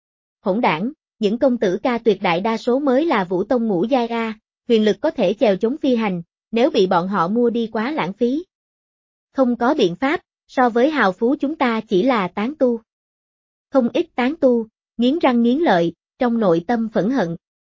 Hỗn đảng, những công tử ca tuyệt đại đa số mới là vũ tông ngũ giai A, huyền lực có thể chèo chống phi hành, nếu bị bọn họ mua đi quá lãng phí. Không có biện pháp, so với hào phú chúng ta chỉ là tán tu. Không ít tán tu, nghiến răng nghiến lợi, trong nội tâm phẫn hận.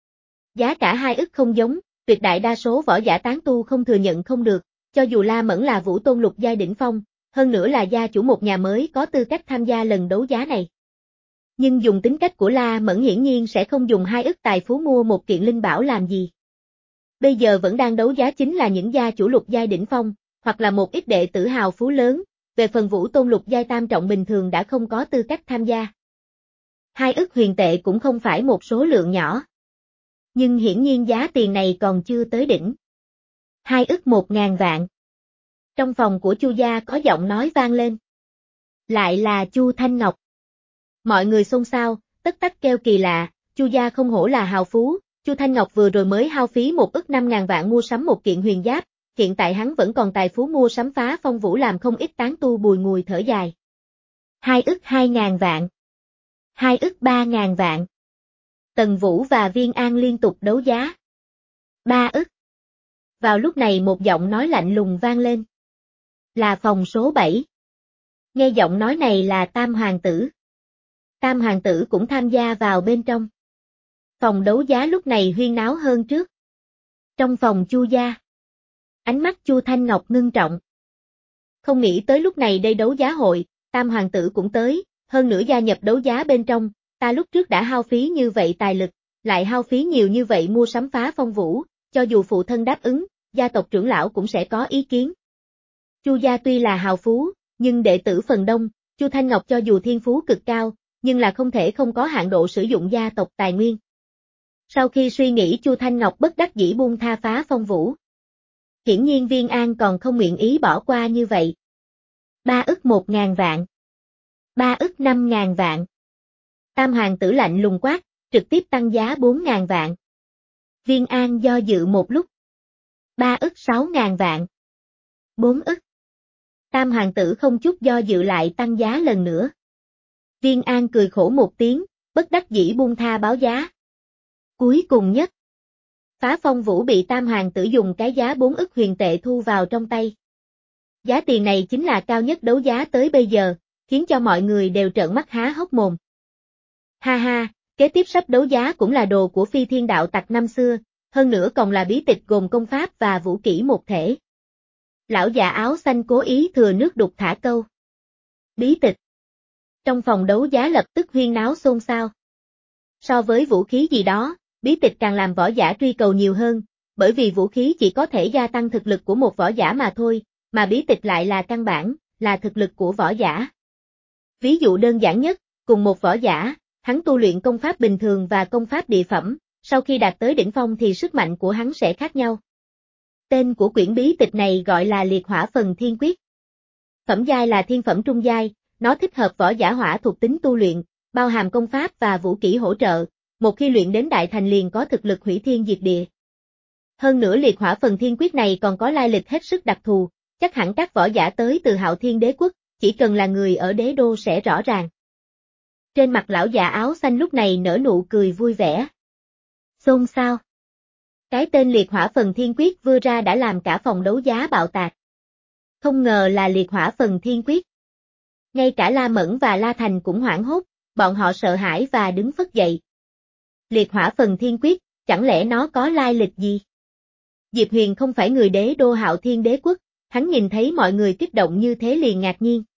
Giá cả hai ức không giống, tuyệt đại đa số võ giả tán tu không thừa nhận không được, cho dù La Mẫn là vũ tôn lục giai đỉnh phong, hơn nữa là gia chủ một nhà mới có tư cách tham gia lần đấu giá này. Nhưng dùng tính cách của La Mẫn hiển nhiên sẽ không dùng hai ức tài phú mua một kiện linh bảo làm gì. Bây giờ vẫn đang đấu giá chính là những gia chủ lục giai đỉnh phong, hoặc là một ít đệ tử hào phú lớn, về phần vũ tôn lục giai tam trọng bình thường đã không có tư cách tham gia. Hai ức huyền tệ cũng không phải một số lượng nhỏ. Nhưng hiển nhiên giá tiền này còn chưa tới đỉnh. Hai ức một ngàn vạn. Trong phòng của Chu gia có giọng nói vang lên. Lại là Chu Thanh Ngọc. Mọi người xôn xao, tất tắc kêu kỳ lạ, Chu gia không hổ là hào phú, Chu Thanh Ngọc vừa rồi mới hao phí một ức năm ngàn vạn mua sắm một kiện huyền giáp, hiện tại hắn vẫn còn tài phú mua sắm phá phong vũ làm không ít tán tu bùi ngùi thở dài. Hai ức hai ngàn vạn. Hai ức ba ngàn vạn. Tần Vũ và Viên An liên tục đấu giá. Ba ức. Vào lúc này một giọng nói lạnh lùng vang lên. Là phòng số bảy. Nghe giọng nói này là Tam Hoàng tử. Tam Hoàng tử cũng tham gia vào bên trong. Phòng đấu giá lúc này huyên náo hơn trước. Trong phòng Chu gia. Ánh mắt Chu Thanh Ngọc ngưng trọng. Không nghĩ tới lúc này đây đấu giá hội, Tam Hoàng tử cũng tới, hơn nữa gia nhập đấu giá bên trong, ta lúc trước đã hao phí như vậy tài lực, lại hao phí nhiều như vậy mua sắm phá phong vũ, cho dù phụ thân đáp ứng, gia tộc trưởng lão cũng sẽ có ý kiến. Chu gia tuy là hào phú, nhưng đệ tử phần đông, Chu Thanh Ngọc cho dù thiên phú cực cao, nhưng là không thể không có hạn độ sử dụng gia tộc tài nguyên. Sau khi suy nghĩ Chu Thanh Ngọc bất đắc dĩ buông tha phá phong vũ. Hiển nhiên Viên An còn không nguyện ý bỏ qua như vậy. Ba ức một ngàn vạn. Ba ức năm ngàn vạn. Tam Hoàng tử lạnh lùng quát, trực tiếp tăng giá bốn ngàn vạn. Viên An do dự một lúc. Ba ức sáu ngàn vạn. Bốn ức. Tam Hoàng tử không chút do dự lại tăng giá lần nữa. Viên An cười khổ một tiếng, bất đắc dĩ buông tha báo giá. Cuối cùng nhất. Phá phong vũ bị Tam Hoàng tử dùng cái giá bốn ức huyền tệ thu vào trong tay. Giá tiền này chính là cao nhất đấu giá tới bây giờ, khiến cho mọi người đều trợn mắt há hốc mồm. Ha ha, kế tiếp sắp đấu giá cũng là đồ của Phi Thiên đạo tặc năm xưa, hơn nữa còn là bí tịch gồm công pháp và vũ kỹ một thể. Lão già áo xanh cố ý thừa nước đục thả câu. Bí tịch. Trong phòng đấu giá lập tức huyên náo xôn xao. So với vũ khí gì đó, bí tịch càng làm võ giả truy cầu nhiều hơn, bởi vì vũ khí chỉ có thể gia tăng thực lực của một võ giả mà thôi, mà bí tịch lại là căn bản, là thực lực của võ giả. Ví dụ đơn giản nhất, cùng một võ giả, hắn tu luyện công pháp bình thường và công pháp địa phẩm, sau khi đạt tới đỉnh phong thì sức mạnh của hắn sẽ khác nhau. Tên của quyển bí tịch này gọi là Liệt Hỏa Phần Thiên Quyết. Phẩm giai là thiên phẩm trung giai, nó thích hợp võ giả hỏa thuộc tính tu luyện, bao hàm công pháp và vũ kỹ hỗ trợ, một khi luyện đến đại thành liền có thực lực hủy thiên diệt địa. Hơn nữa Liệt Hỏa Phần Thiên Quyết này còn có lai lịch hết sức đặc thù, chắc hẳn các võ giả tới từ Hạo Thiên Đế quốc, chỉ cần là người ở đế đô sẽ rõ ràng. Trên mặt lão già áo xanh lúc này nở nụ cười vui vẻ. Xôn xao. Cái tên Liệt Hỏa Phần Thiên Quyết vừa ra đã làm cả phòng đấu giá bạo tạc. Không ngờ là Liệt Hỏa Phần Thiên Quyết. Ngay cả La Mẫn và La Thành cũng hoảng hốt, bọn họ sợ hãi và đứng phất dậy. Liệt Hỏa Phần Thiên Quyết, chẳng lẽ nó có lai lịch gì? Diệp Huyền không phải người đế đô Hạo Thiên Đế quốc, hắn nhìn thấy mọi người kích động như thế liền ngạc nhiên.